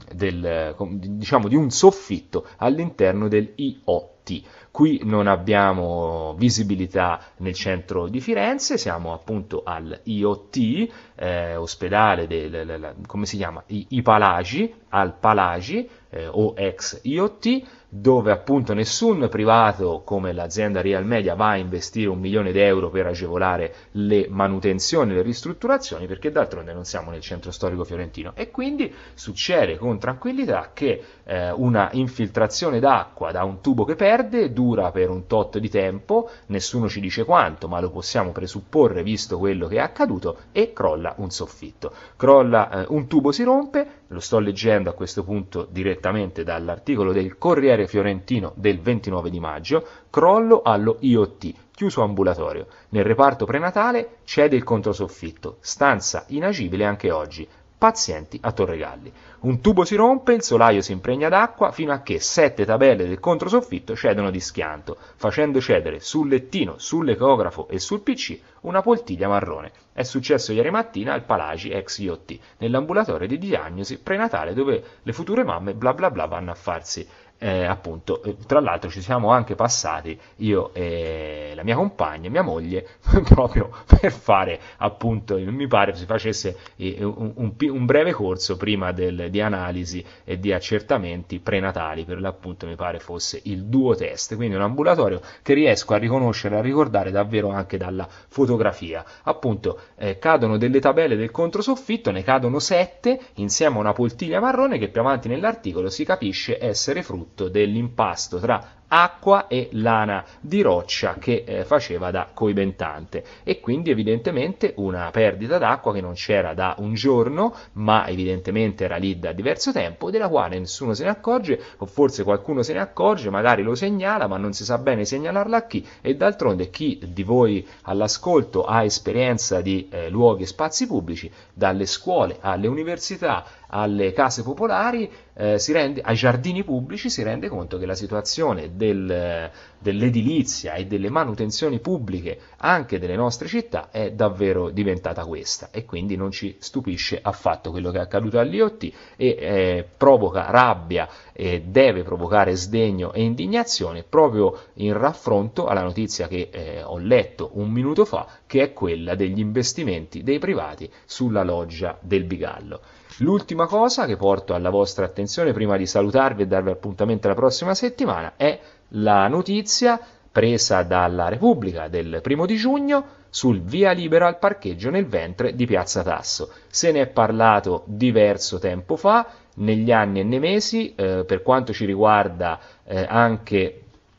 del, diciamo, di un soffitto all'interno del I O T. Qui non abbiamo visibilità nel centro di Firenze, siamo appunto al I O T, eh, ospedale del, come si chiama? I, I Palagi, al Palagi, eh, o ex I O T, dove appunto nessun privato come l'azienda Real Media va a investire un milione di euro per agevolare le manutenzioni e le ristrutturazioni, perché d'altronde non siamo nel centro storico fiorentino. E quindi succede con tranquillità che eh, una infiltrazione d'acqua da un tubo che perde dura per un tot di tempo, nessuno ci dice quanto, ma lo possiamo presupporre visto quello che è accaduto, e crolla un soffitto. Crolla eh, un tubo, si rompe, lo sto leggendo a questo punto direttamente dall'articolo del Corriere Fiorentino del ventinove di maggio, crollo allo I O T, chiuso ambulatorio. Nel reparto prenatale cede il controsoffitto, stanza inagibile anche oggi. Pazienti a Torregalli. Un tubo si rompe, il solaio si impregna d'acqua fino a che sette tabelle del controsoffitto cedono di schianto, facendo cedere sul lettino, sull'ecografo e sul P C una poltiglia marrone. È successo ieri mattina al Palagi, ex I O T, nell'ambulatorio di diagnosi prenatale dove le future mamme bla bla bla vanno a farsi Eh, appunto, eh, tra l'altro ci siamo anche passati io e la mia compagna, mia moglie, proprio per fare appunto, mi pare si facesse eh, un, un, un breve corso prima del, di analisi e di accertamenti prenatali, per l'appunto mi pare fosse il duo test, quindi un ambulatorio che riesco a riconoscere, a ricordare davvero anche dalla fotografia. Appunto eh, cadono delle tabelle del controsoffitto, ne cadono sette insieme a una poltiglia marrone che più avanti nell'articolo si capisce essere frutto dell'impasto tra acqua e lana di roccia che eh, faceva da coibentante, e quindi evidentemente una perdita d'acqua che non c'era da un giorno, ma evidentemente era lì da diverso tempo, della quale nessuno se ne accorge, o forse qualcuno se ne accorge, magari lo segnala, ma non si sa bene segnalarla a chi. E d'altronde chi di voi all'ascolto ha esperienza di eh, luoghi e spazi pubblici, dalle scuole alle università alle case popolari, eh, si rende, ai giardini pubblici, si rende conto che la situazione del, dell'edilizia e delle manutenzioni pubbliche anche delle nostre città è davvero diventata questa, e quindi non ci stupisce affatto quello che è accaduto all'I O T, e eh, provoca rabbia e deve provocare sdegno e indignazione proprio in raffronto alla notizia che eh, ho letto un minuto fa, che è quella degli investimenti dei privati sulla loggia del Bigallo. L'ultima cosa che porto alla vostra attenzione prima di salutarvi e darvi appuntamento alla prossima settimana è la notizia presa dalla Repubblica del primo di giugno sul via libera al parcheggio nel ventre di Piazza Tasso. Se ne è parlato diverso tempo fa, negli anni e nei mesi, eh, per quanto ci riguarda eh, anche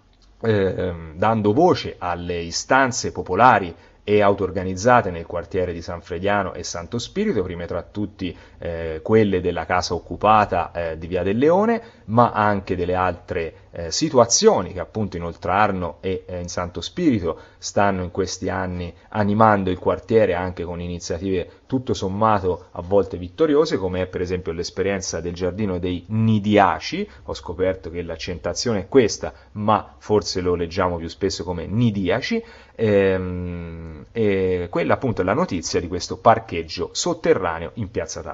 eh, dando voce alle istanze popolari e auto-organizzate nel quartiere di San Frediano e Santo Spirito, prima tra tutti eh, quelle della casa occupata eh, di Via del Leone, ma anche delle altre eh, situazioni che appunto in Oltrarno e eh, in Santo Spirito stanno in questi anni animando il quartiere anche con iniziative tutto sommato a volte vittoriose, come è per esempio l'esperienza del giardino dei nidiaci. Ho scoperto che l'accentazione è questa, ma forse lo leggiamo più spesso come nidiaci. Ehm, e quella appunto è la notizia di questo parcheggio sotterraneo in Piazza Tasso.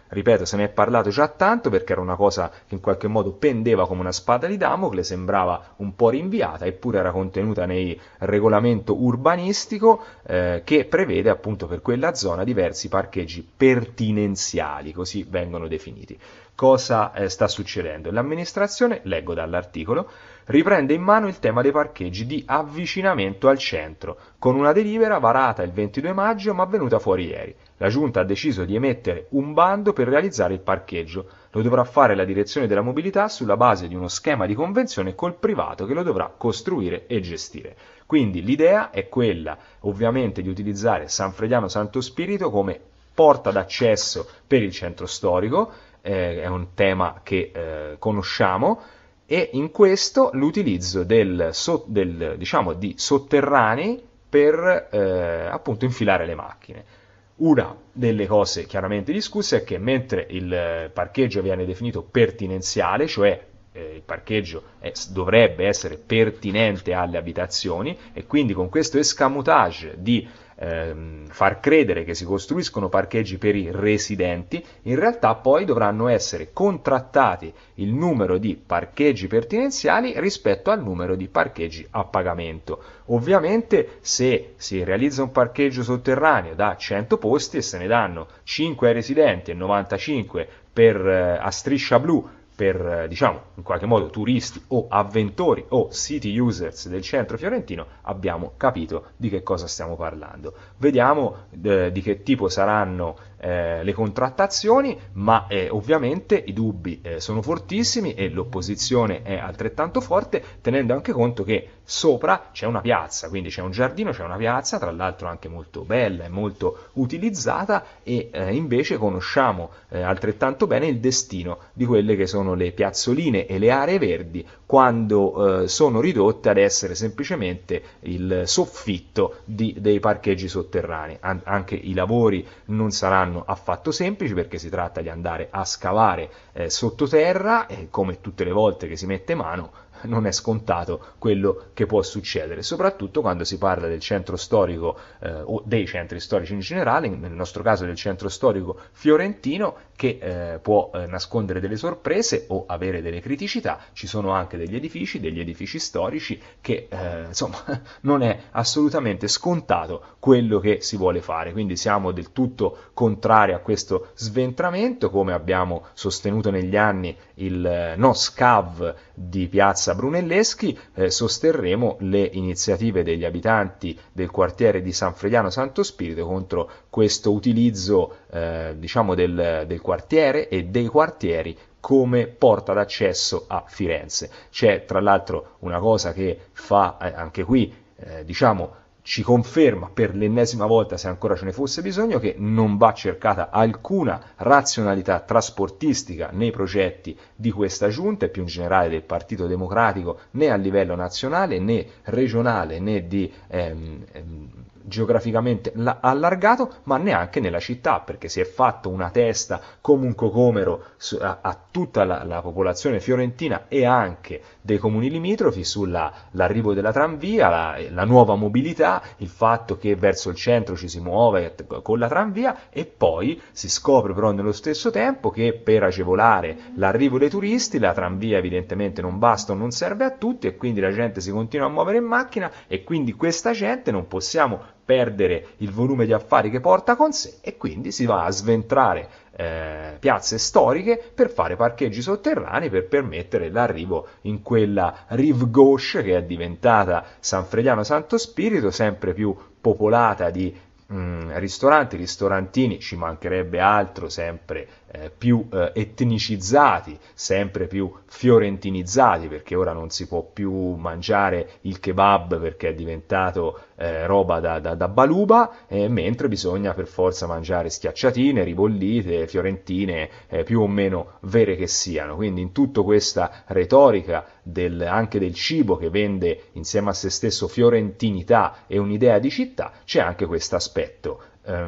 ripeto, se ne è parlato già tanto perché era una cosa che in qualche modo pendeva come una spada di Damocle, sembrava un po' rinviata, eppure era contenuta nel regolamento urbanistico eh, che prevede appunto per quella zona diversi parcheggi pertinenziali, così vengono definiti. Cosa eh, sta succedendo? L'amministrazione, leggo dall'articolo, riprende in mano il tema dei parcheggi di avvicinamento al centro, con una delibera varata il ventidue maggio ma venuta fuori ieri. La Giunta ha deciso di emettere un bando per realizzare il parcheggio. Lo dovrà fare la Direzione della Mobilità sulla base di uno schema di convenzione col privato che lo dovrà costruire e gestire. Quindi l'idea è quella, ovviamente, di utilizzare San Frediano Santo Spirito come porta d'accesso per il centro storico, eh, è un tema che eh, conosciamo, e in questo l'utilizzo del, so, del, diciamo, di sotterranei per eh, appunto infilare le macchine. Una delle cose chiaramente discusse è che mentre il parcheggio viene definito pertinenziale, cioè eh, il parcheggio è, dovrebbe essere pertinente alle abitazioni, e quindi con questo escamotage di ehm, far credere che si costruiscono parcheggi per i residenti, in realtà poi dovranno essere contrattati il numero di parcheggi pertinenziali rispetto al numero di parcheggi a pagamento. Ovviamente se si realizza un parcheggio sotterraneo da cento posti e se ne danno cinque ai residenti e novantacinque per, eh, a striscia blu per, diciamo, in qualche modo turisti o avventori o city users del centro fiorentino, abbiamo capito di che cosa stiamo parlando. Vediamo eh, di che tipo saranno eh, le contrattazioni, ma eh, ovviamente i dubbi eh, sono fortissimi e l'opposizione è altrettanto forte, tenendo anche conto che sopra c'è una piazza, quindi c'è un giardino, c'è una piazza, tra l'altro anche molto bella e molto utilizzata, e eh, invece conosciamo eh, altrettanto bene il destino di quelle che sono le piazzoline e le aree verdi quando eh, sono ridotte ad essere semplicemente il soffitto di, dei parcheggi sotterranei. An- anche i lavori non saranno affatto semplici perché si tratta di andare a scavare eh, sottoterra e come tutte le volte che si mette mano non è scontato quello che può succedere, soprattutto quando si parla del centro storico eh, o dei centri storici in generale, nel nostro caso del centro storico fiorentino, che eh, può eh, nascondere delle sorprese o avere delle criticità. Ci sono anche degli edifici, degli edifici storici che eh, insomma non è assolutamente scontato quello che si vuole fare, quindi siamo del tutto contrari a questo sventramento, come abbiamo sostenuto negli anni il eh, no scav di piazza Brunelleschi, eh, sosterremo le iniziative degli abitanti del quartiere di San Frediano Santo Spirito contro questo utilizzo eh, diciamo del, del quartiere e dei quartieri come porta d'accesso a Firenze. C'è tra l'altro una cosa che fa eh, anche qui eh, diciamo ci conferma per l'ennesima volta, se ancora ce ne fosse bisogno, che non va cercata alcuna razionalità trasportistica nei progetti di questa giunta e più in generale del Partito Democratico, né a livello nazionale né regionale né di ehm, ehm, geograficamente allargato, ma neanche nella città, perché si è fatto una testa come un cocomero a, a tutta la, la popolazione fiorentina e anche dei comuni limitrofi sull'arrivo della tranvia, la, la nuova mobilità, il fatto che verso il centro ci si muove con la tranvia, e poi si scopre però nello stesso tempo che per agevolare l'arrivo dei turisti la tranvia evidentemente non basta o non serve a tutti, e quindi la gente si continua a muovere in macchina, e quindi questa gente non possiamo perdere il volume di affari che porta con sé, e quindi si va a sventrare eh, piazze storiche per fare parcheggi sotterranei per permettere l'arrivo in quella rive gauche che è diventata San Frediano Santo Spirito, sempre più popolata di mh, ristoranti, ristorantini, ci mancherebbe altro, sempre eh, più eh, etnicizzati, sempre più fiorentinizzati, perché ora non si può più mangiare il kebab perché è diventato eh, roba da, da, da baluba, eh, mentre bisogna per forza mangiare schiacciatine, ribollite, fiorentine, eh, più o meno vere che siano. Quindi in tutta questa retorica del, anche del cibo che vende insieme a se stesso fiorentinità e un'idea di città, c'è anche questo aspetto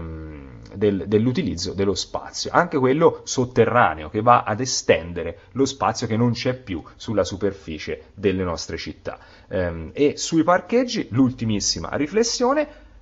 Del, dell'utilizzo dello spazio, anche quello sotterraneo, che va ad estendere lo spazio che non c'è più sulla superficie delle nostre città. Ehm, e sui parcheggi, l'ultimissima riflessione: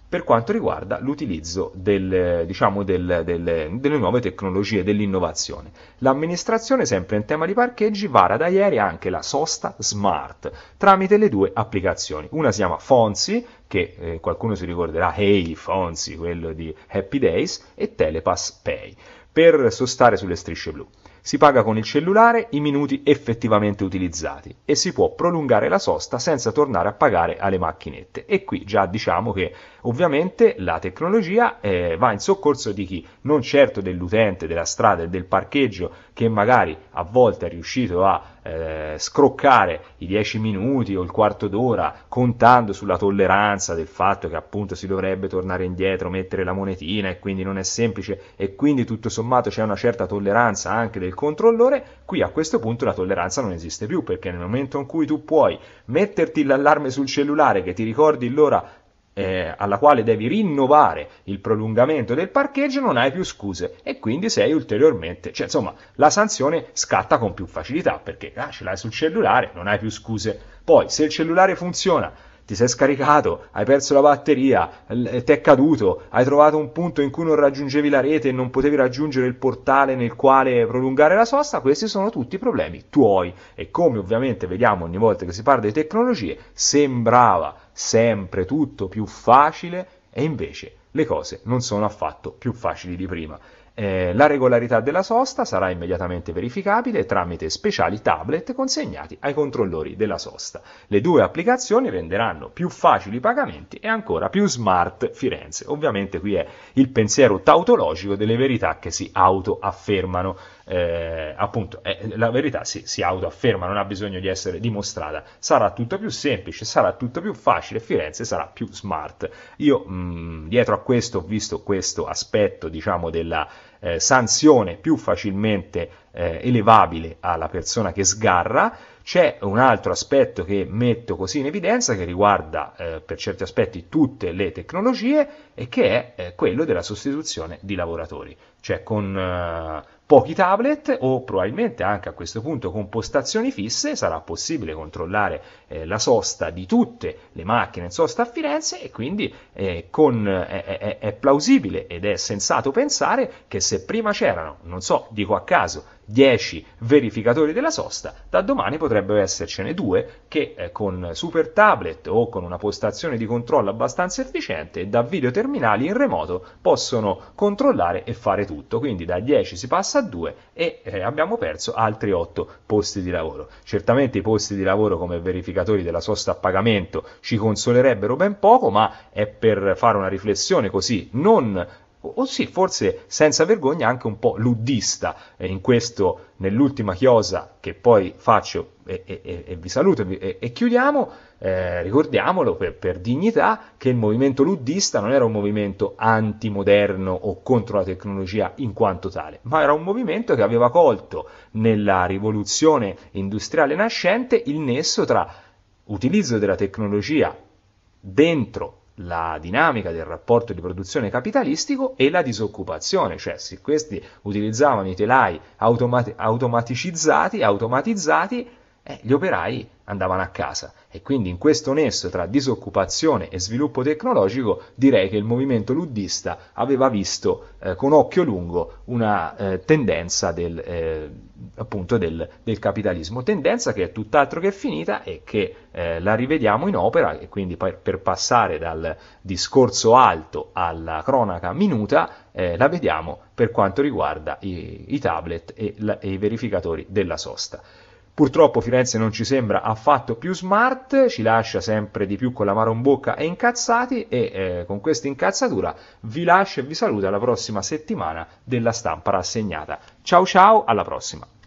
per quanto riguarda l'utilizzo del, diciamo del, del, delle nuove tecnologie, dell'innovazione. L'amministrazione, sempre in tema di parcheggi, vara da ieri anche la sosta smart tramite le due applicazioni. Una si chiama Fonzi, che eh, qualcuno si ricorderà, Hey Fonzi, quello di Happy Days, e Telepass Pay, per sostare sulle strisce blu. Si paga con il cellulare i minuti effettivamente utilizzati e si può prolungare la sosta senza tornare a pagare alle macchinette. E qui già diciamo che ovviamente la tecnologia eh, va in soccorso di chi, non certo dell'utente della strada e del parcheggio, che magari a volte è riuscito a eh, scroccare i dieci minuti o il quarto d'ora contando sulla tolleranza del fatto che appunto si dovrebbe tornare indietro, mettere la monetina e quindi non è semplice e quindi tutto sommato c'è una certa tolleranza anche del controllore. Qui a questo punto la tolleranza non esiste più, perché nel momento in cui tu puoi metterti l'allarme sul cellulare che ti ricordi l'ora Eh, alla quale devi rinnovare il prolungamento del parcheggio, non hai più scuse e quindi sei ulteriormente, cioè insomma la sanzione scatta con più facilità, perché ah, ce l'hai sul cellulare, non hai più scuse. Poi se il cellulare funziona, ti sei scaricato, hai perso la batteria, ti è caduto, hai trovato un punto in cui non raggiungevi la rete e non potevi raggiungere il portale nel quale prolungare la sosta, questi sono tutti problemi tuoi. E come ovviamente vediamo ogni volta che si parla di tecnologie, sembrava sempre tutto più facile e invece le cose non sono affatto più facili di prima. Eh, la regolarità della sosta sarà immediatamente verificabile tramite speciali tablet consegnati ai controllori della sosta. Le due applicazioni renderanno più facili i pagamenti e ancora più smart Firenze. Ovviamente qui è il pensiero tautologico delle verità che si autoaffermano. Eh, appunto, eh, la verità si, si autoafferma, non ha bisogno di essere dimostrata. Sarà tutto più semplice, sarà tutto più facile, Firenze sarà più smart. Io mh, dietro a questo ho visto questo aspetto, diciamo, della eh, sanzione più facilmente eh, elevabile alla persona che sgarra. C'è un altro aspetto che metto così in evidenza, che riguarda eh, per certi aspetti tutte le tecnologie, e che è eh, quello della sostituzione di lavoratori. Cioè con eh, pochi tablet o probabilmente anche a questo punto con postazioni fisse sarà possibile controllare eh, la sosta di tutte le macchine in sosta a Firenze, e quindi eh, con, eh, è, è plausibile ed è sensato pensare che se prima c'erano, non so, dico a caso, dieci verificatori della sosta, da domani potrebbero essercene due che eh, con super tablet o con una postazione di controllo abbastanza efficiente da videoterminali in remoto possono controllare e fare tutto. Quindi da dieci si passa a due e eh, abbiamo perso altri otto posti di lavoro. Certamente i posti di lavoro come verificatori della sosta a pagamento ci consolerebbero ben poco, ma è per fare una riflessione così non o sì, forse senza vergogna anche un po' luddista, eh, in questo, nell'ultima chiosa che poi faccio e, e, e vi saluto e, e, e chiudiamo, eh, ricordiamolo per, per dignità che il movimento luddista non era un movimento antimoderno o contro la tecnologia in quanto tale, ma era un movimento che aveva colto nella rivoluzione industriale nascente il nesso tra utilizzo della tecnologia dentro la dinamica del rapporto di produzione capitalistico e la disoccupazione, cioè se questi utilizzavano i telai automati- automaticizzati, automatizzati, eh, gli operai andavano a casa. E quindi in questo nesso tra disoccupazione e sviluppo tecnologico direi che il movimento luddista aveva visto eh, con occhio lungo una eh, tendenza del, eh, appunto del, del capitalismo, tendenza che è tutt'altro che finita e che eh, la rivediamo in opera, e quindi per, per passare dal discorso alto alla cronaca minuta eh, la vediamo per quanto riguarda i, i tablet e, la, e i verificatori della sosta. Purtroppo Firenze non ci sembra affatto più smart, ci lascia sempre di più con l'amaro in bocca e incazzati, e eh, con questa incazzatura vi lascio e vi saluto alla prossima settimana della Stampa Rassegnata. Ciao ciao, alla prossima!